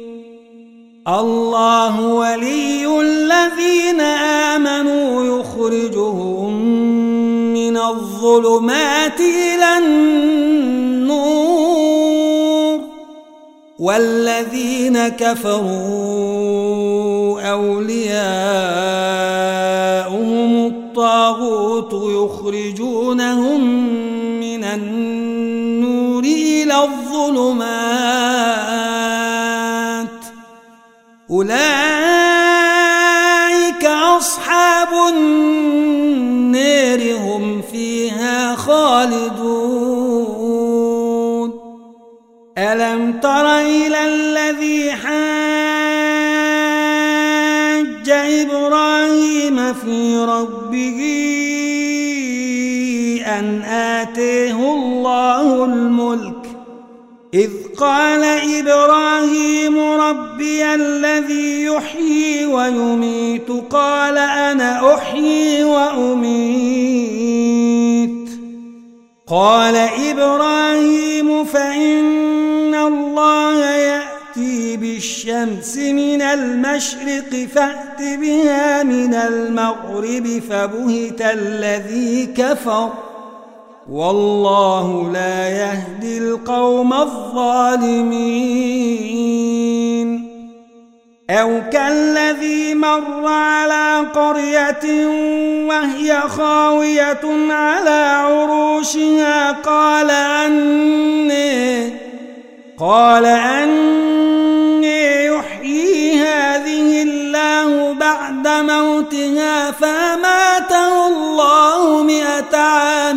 الله ولي الذين آمنوا يخرجهم من الظلمات إلى النور والذين كفروا أولياؤهم الطاغوت يخرجونهم من النور إلى الظلمات أولئك أصحاب النار هم فيها خالدون. ألم تر إلى الذي حاج إبراهيم في ربه أن آتيه الله الملك إذ قال إبراهيم ربي الذي يحيي ويميت قال أنا أحيي وأميت قال إبراهيم فإن الله يأتي بالشمس من المشرق فأت بها من المغرب فبهت الذي كفر والله لا يهدي القوم الظالمين. أو كالذي مر على قرية وهي خاوية على عروشها قال أني يحيي هذه الله بعد موتها فأماته الله 100 عام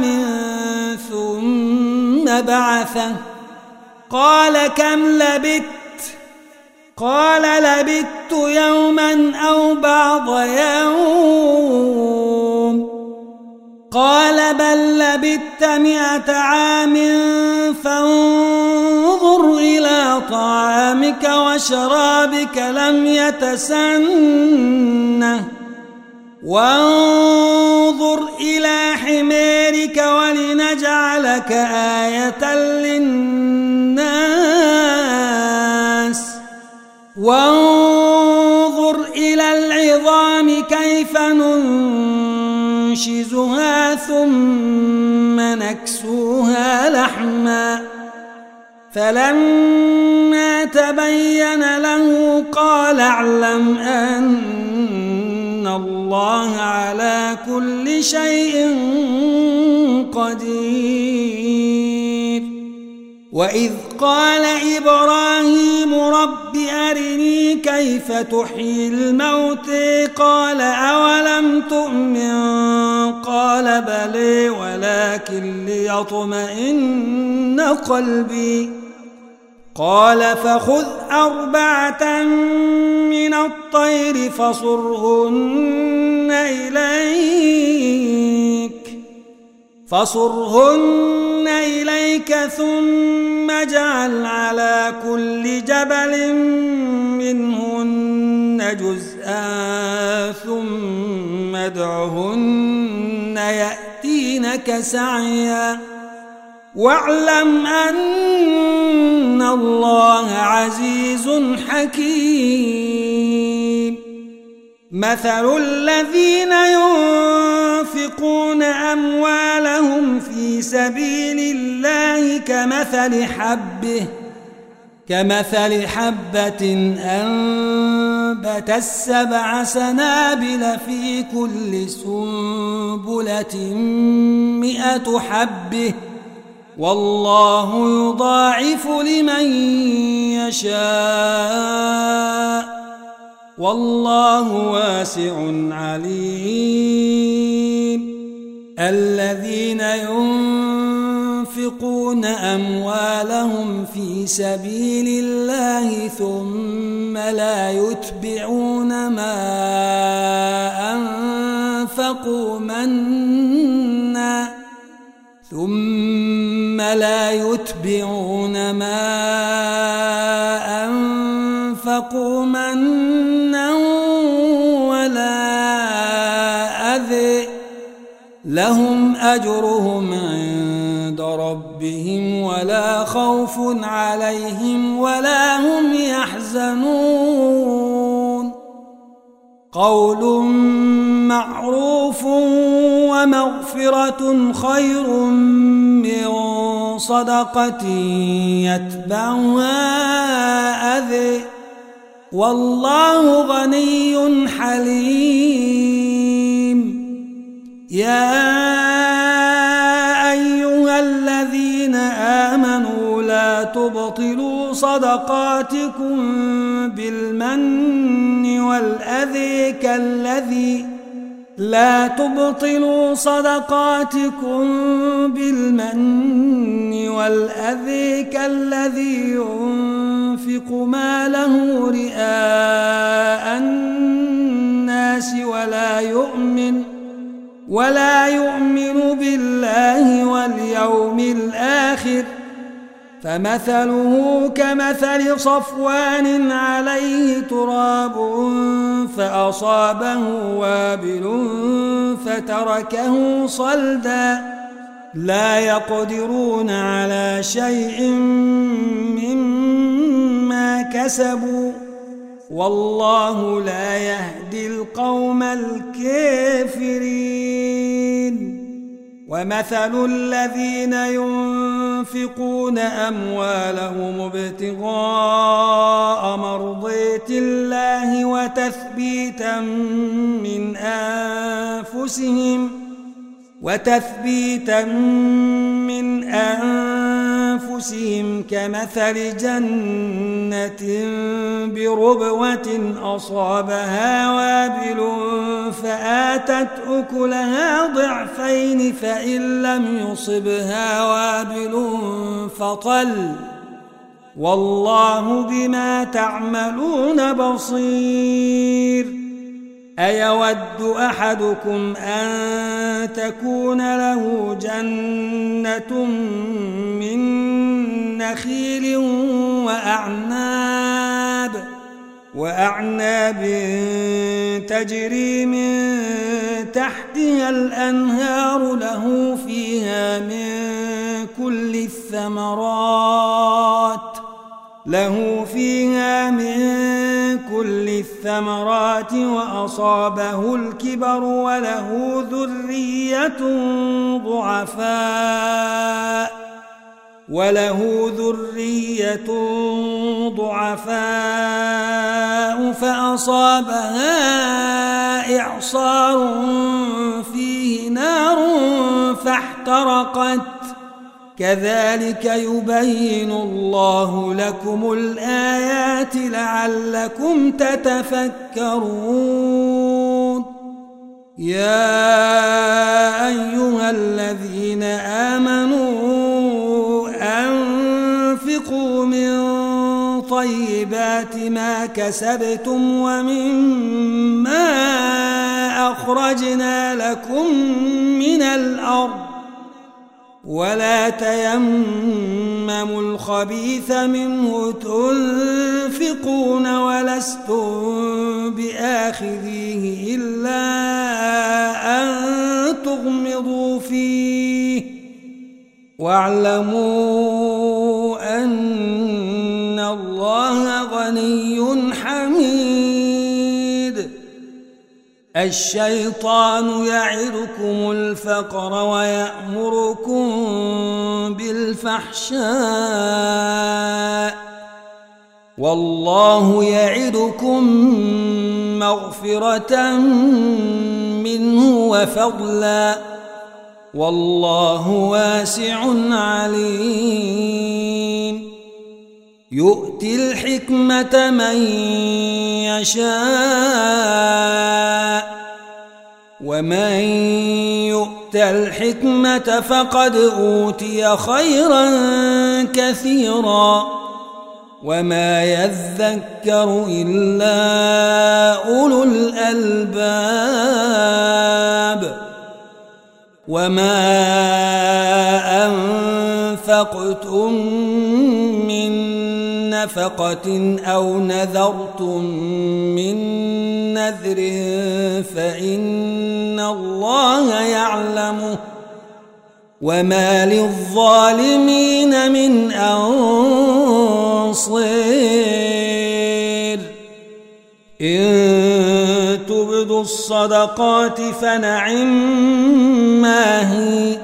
ثم بعثه قال كم لبثت قال لبثت يوما أو بعض يوم قال بل لبثت 100 عام فانظر إلى طعامك وشرابك لم يتسنه وانظر إلى حمارك ولنجعلك آية للناس وانظر إلى العظام كيف ننشزها ثم نكسوها لحما فلما تبين له قال اعلم أن الله على كل شيء قدير. وإذ قال إبراهيم رب أرني كيف تحيي الموتى قال أولم تؤمن قال بلى ولكن ليطمئن قلبي قال فخذ 4 من الطير فصرهن إليك ثم اجعل على كل جبل منهن جزءا ثم ادعهن يأتينك سعيا واعلم أن الله عزيز حكيم. مثل الذين ينفقون أموالهم في سبيل الله كمثل حبة أنبتت 7 سنابل في كل سنبلة 100 حبة والله يضاعف لمن يشاء والله واسع عليم. الذين ينفقون أموالهم في سبيل الله ثم لا يتبعون ما أنفقوا منا ولا أذى لهم أجرهم عند ربهم ولا خوف عليهم ولا هم يحزنون. قول معروف ومغفرة خير من صدقة يتبعها أذى والله غني حليم. يا أيها الذين آمنوا لا تبطلوا صدقاتكم بالمن والأذى كالذي ينفق ماله رئاء الناس ولا يؤمن بالله واليوم الآخر فمثله كمثل صفوان عليه تراب فأصابه وابل فتركه صلدا لا يقدرون على شيء مما كسبوا والله لا يهدي القوم الكافرين. ومثل الذين ينفقون أموالهم ابتغاء مرضات الله وتثبيتا من أنفسهم كمثل جنة بربوة أصابها وابل فآتت أكلها ضعفين فإن لم يصبها وابل فطل والله بما تعملون بصير. أيود أحدكم أن تكون له جنة من نخيل وأعناب تجري من تحتها الأنهار له فيها من كل الثمرات الثمرات وأصابه الكبر وله ذرية ضعفاء فأصابها إعصار فيه نار فاحترقت كذلك يبين الله لكم الآيات لعلكم تتفكرون يا أيها الذين آمنوا أنفقوا من طيبات ما كسبتم ومما أخرجنا لكم من الأرض ولا تيمموا الخبيث منه تنفقون ولستم بآخذيه إلا أن تغمضوا فيه واعلموا أن الله غني حميد الشيطان يعدكم الفقر ويأمركم بالفحشاء والله يعدكم مغفرة منه وفضلا والله واسع عليم يؤتي الحكمة من يشاء ومن يؤت الحكمة فقد أوتي خيرا كثيرا وما يذكر إلا أولو الألباب وما أنفقتم من نفقة أو نذرتم من نذر فإن الله يعلمه وما للظالمين من أنصير إن تبدوا الصدقات فنعما هي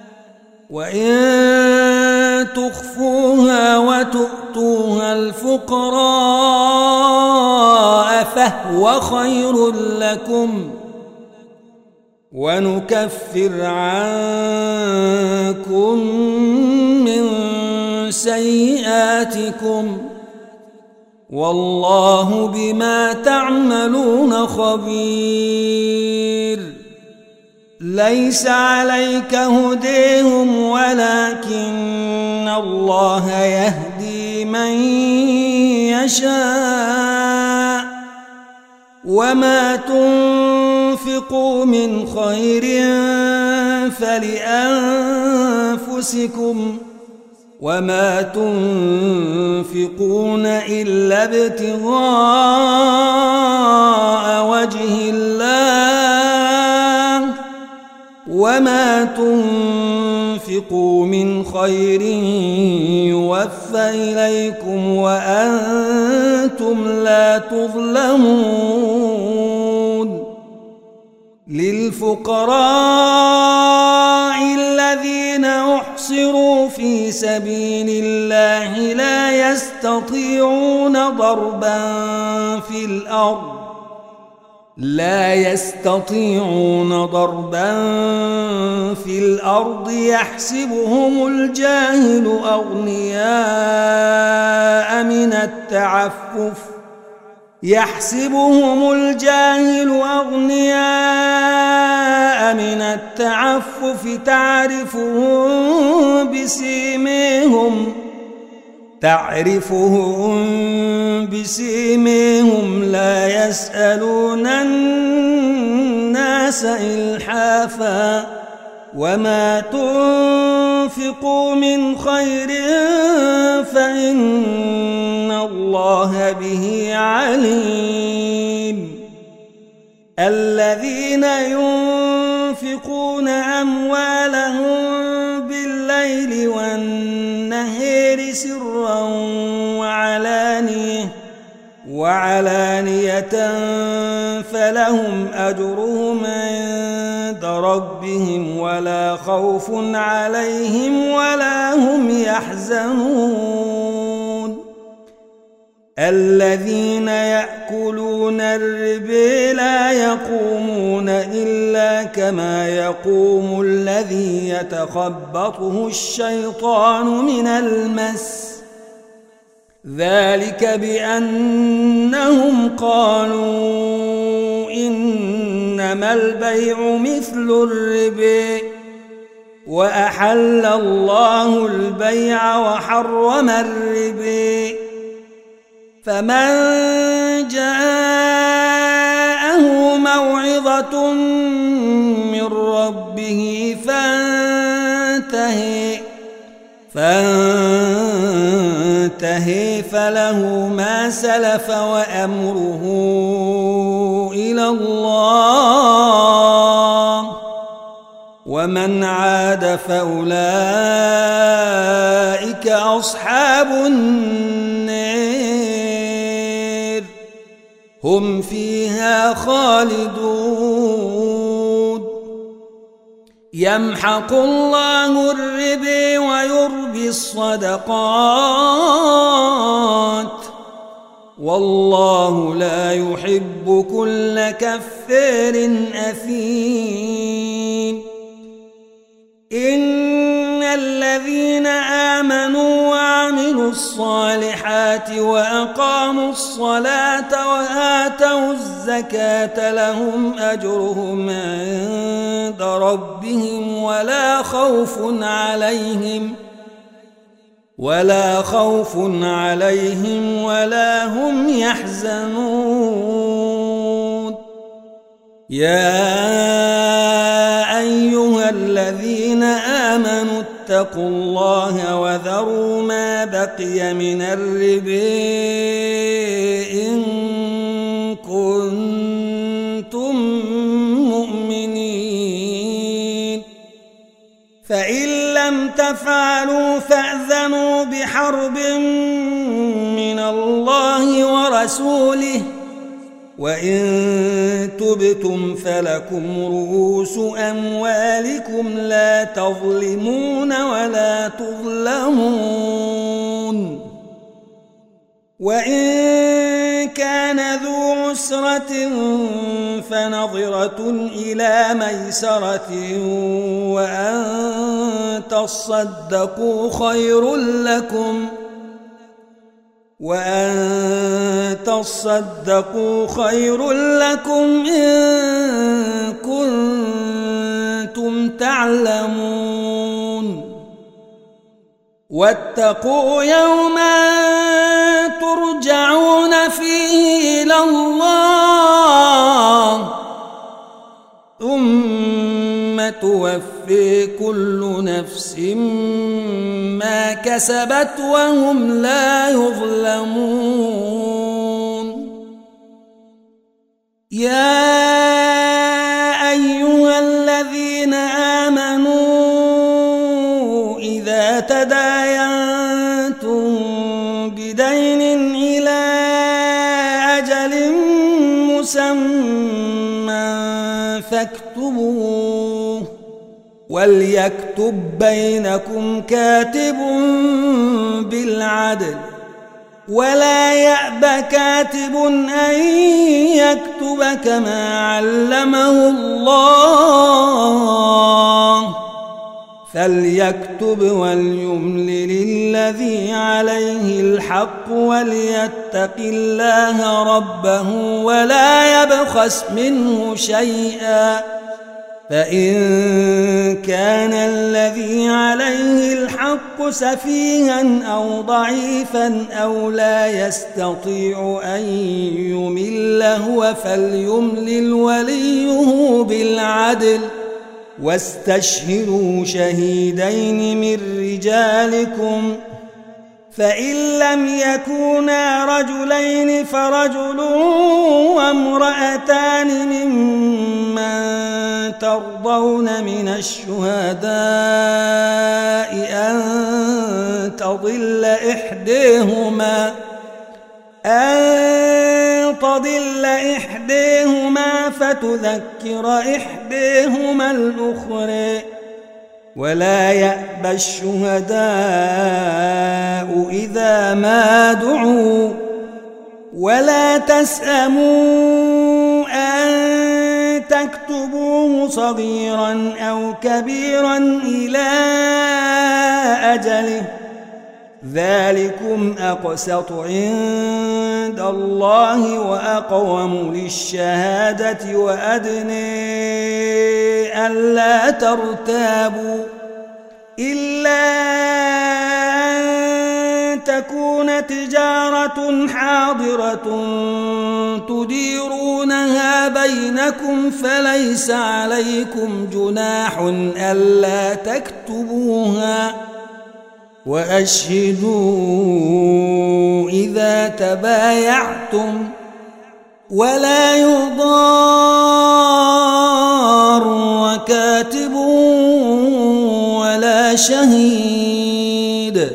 وإن تخفوها وتؤتوها الفقراء فهو خير لكم ونكفر عنكم من سيئاتكم والله بما تعملون خبير ليس عليك هديهم ولكن الله يهدي من يشاء وما تنفقوا من خير فلأنفسكم وما تنفقون إلا ابتغاء وجه الله وما تنفقوا من خير يوفى إليكم وأنتم لا تظلمون للفقراء الذين أحصروا في سبيل الله لا يستطيعون ضربا في الأرض يحسبهم الجاهل أغنياء من التعفف تعرفهم بسيميهم لا يسألون الناس إلحافا وما تنفقوا من خير فإن الله به عليم الذين ينفقون أموالهم بالليل والنهار سرا وعلانية فلهم أجرهم عند ربهم ولا خوف عليهم ولا هم يحزنون الذين يأكلون الربا لا يقومون إلا كما يقوم الذي يتخبطه الشيطان من المس ذلك بأنهم قالوا إنما البيع مثل الربا وأحل الله البيع وحرم الربا فمن جاءه موعظة من ربه فانتهي فله ما سلف وأمره إلى الله ومن عاد فأولئك أصحاب النار هم فيها خالدون يمحق الله الربا ويربي الصدقات والله لا يحب كل كفار أثيم إن الذين آمنوا وعملوا الصالحات وأقاموا الصلاة وآتوا الزكاة لهم أجرهم عند ربهم ولا خوف عليهم ولا هم يحزنون يا أيها الذين آمنوا اتقوا الله وذروا ما بقي من الربا إن كنتم مؤمنين فإن لم تفعلوا فأذنوا بحرب من الله ورسوله وإن تبتم فلكم رؤوس أموالكم لا تظلمون ولا تظلمون وإن كان ذو عسرة فنظرة إلى ميسرة وأن تصدقوا خير لكم إن كنتم تعلمون واتقوا يوما ترجعون فيه إلى الله ثم توفي كل نفس ما كسبت وهم لا يظلمون يا أيها الذين آمنوا إذا تداينتم بدين إلى أجل مسمى فاكتبوه وليكتب بينكم كاتب بالعدل ولا يأب كاتب أن يكتب كما علمه الله فليكتب وليملل الذي عليه الحق وليتق الله ربه ولا يبخس منه شيئا فإن كان الذي عليه الحق سفيها أو ضعيفا أو لا يستطيع أن يمل هو فليملل وليه بالعدل واستشهدوا شهيدين من رجالكم فإن لم يكونا رجلين فرجل وامرأتان ممن ترضون من الشهداء أن تضل إحداهما تضل إحداهما فتذكر إحداهما الأخرى ولا يأبى الشهداء إذا ما دعوا ولا تسأموا أن تكتبوه صغيرا أو كبيرا إلى أجله ذلكم أقسط عند الله وأقوم للشهادة وأدنى ألا ترتابوا إلا أن تكون تجارة حاضرة تديرونها بينكم فليس عليكم جناح ألا تكتبوها وأشهدوا إذا تبايعتم ولا يضار كاتب ولا شهيد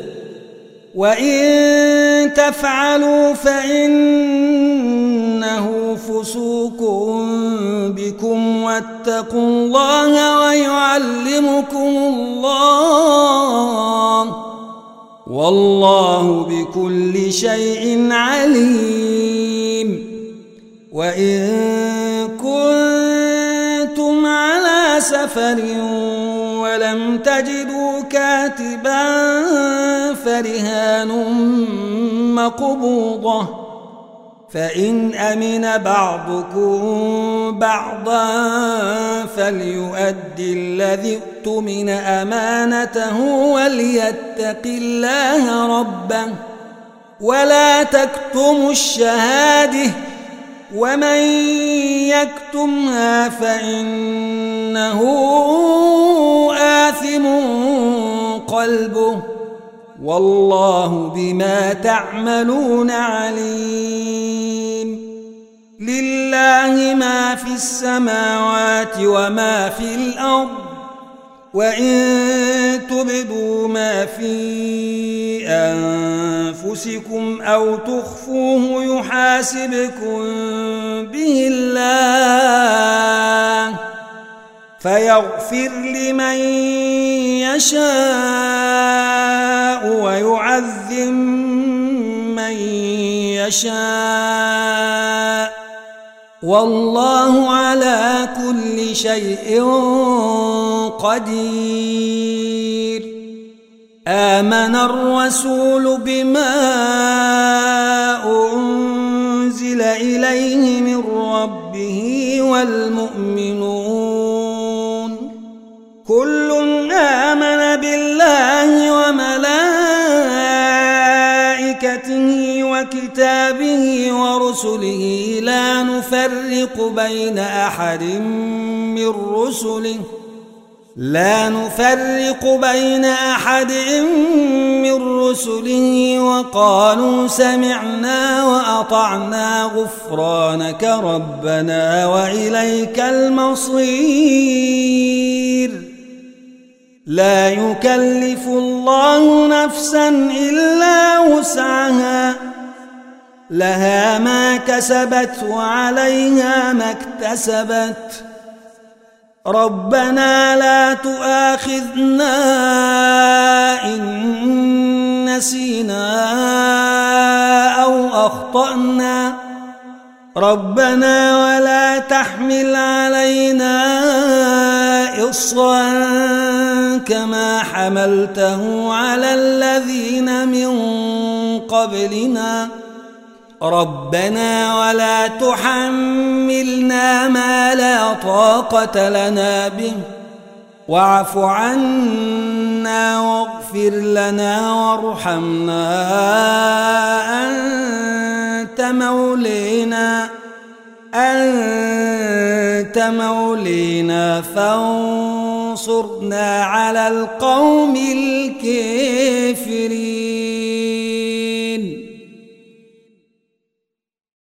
وإن تفعلوا فإنه فسوق بكم واتقوا الله ويعلمكم الله والله بكل شيء عليم وإن كنتم على سفر ولم تجدوا كاتبا فرهان مقبوضة فإن أمن بعضكم بعضا فليؤدي الذي اؤتمن أمانته وليتق الله ربه ولا تكتموا الشهادة ومن يكتمها فإنه آثم قلبه والله بما تعملون عليم لله ما في السماوات وما في الأرض وإن تبدوا ما في أنفسكم أو تخفوه يحاسبكم به الله فيغفر لمن يشاء ويعذب من يشاء والله على كل شيء قدير آمن الرسول بما أنزل إليه من ربه والمؤمنون كل آمن بالله وملائكته وكتابه ورسله لا نفرق بين أحد من رسله وقالوا سمعنا وأطعنا غفرانك ربنا وإليك المصير لا يكلف الله نفسا إلا وسعها لها ما كسبت وعليها ما اكتسبت ربنا لا تؤاخذنا إن نسينا أو أخطأنا ربنا ولا تحمل علينا إصرا كما حملته على الذين من قبلنا ربنا ولا تحملنا ما لا طاقة لنا به واعف عنا واغفر لنا وارحمنا أنت مولينا فانصرنا على القوم الكافرين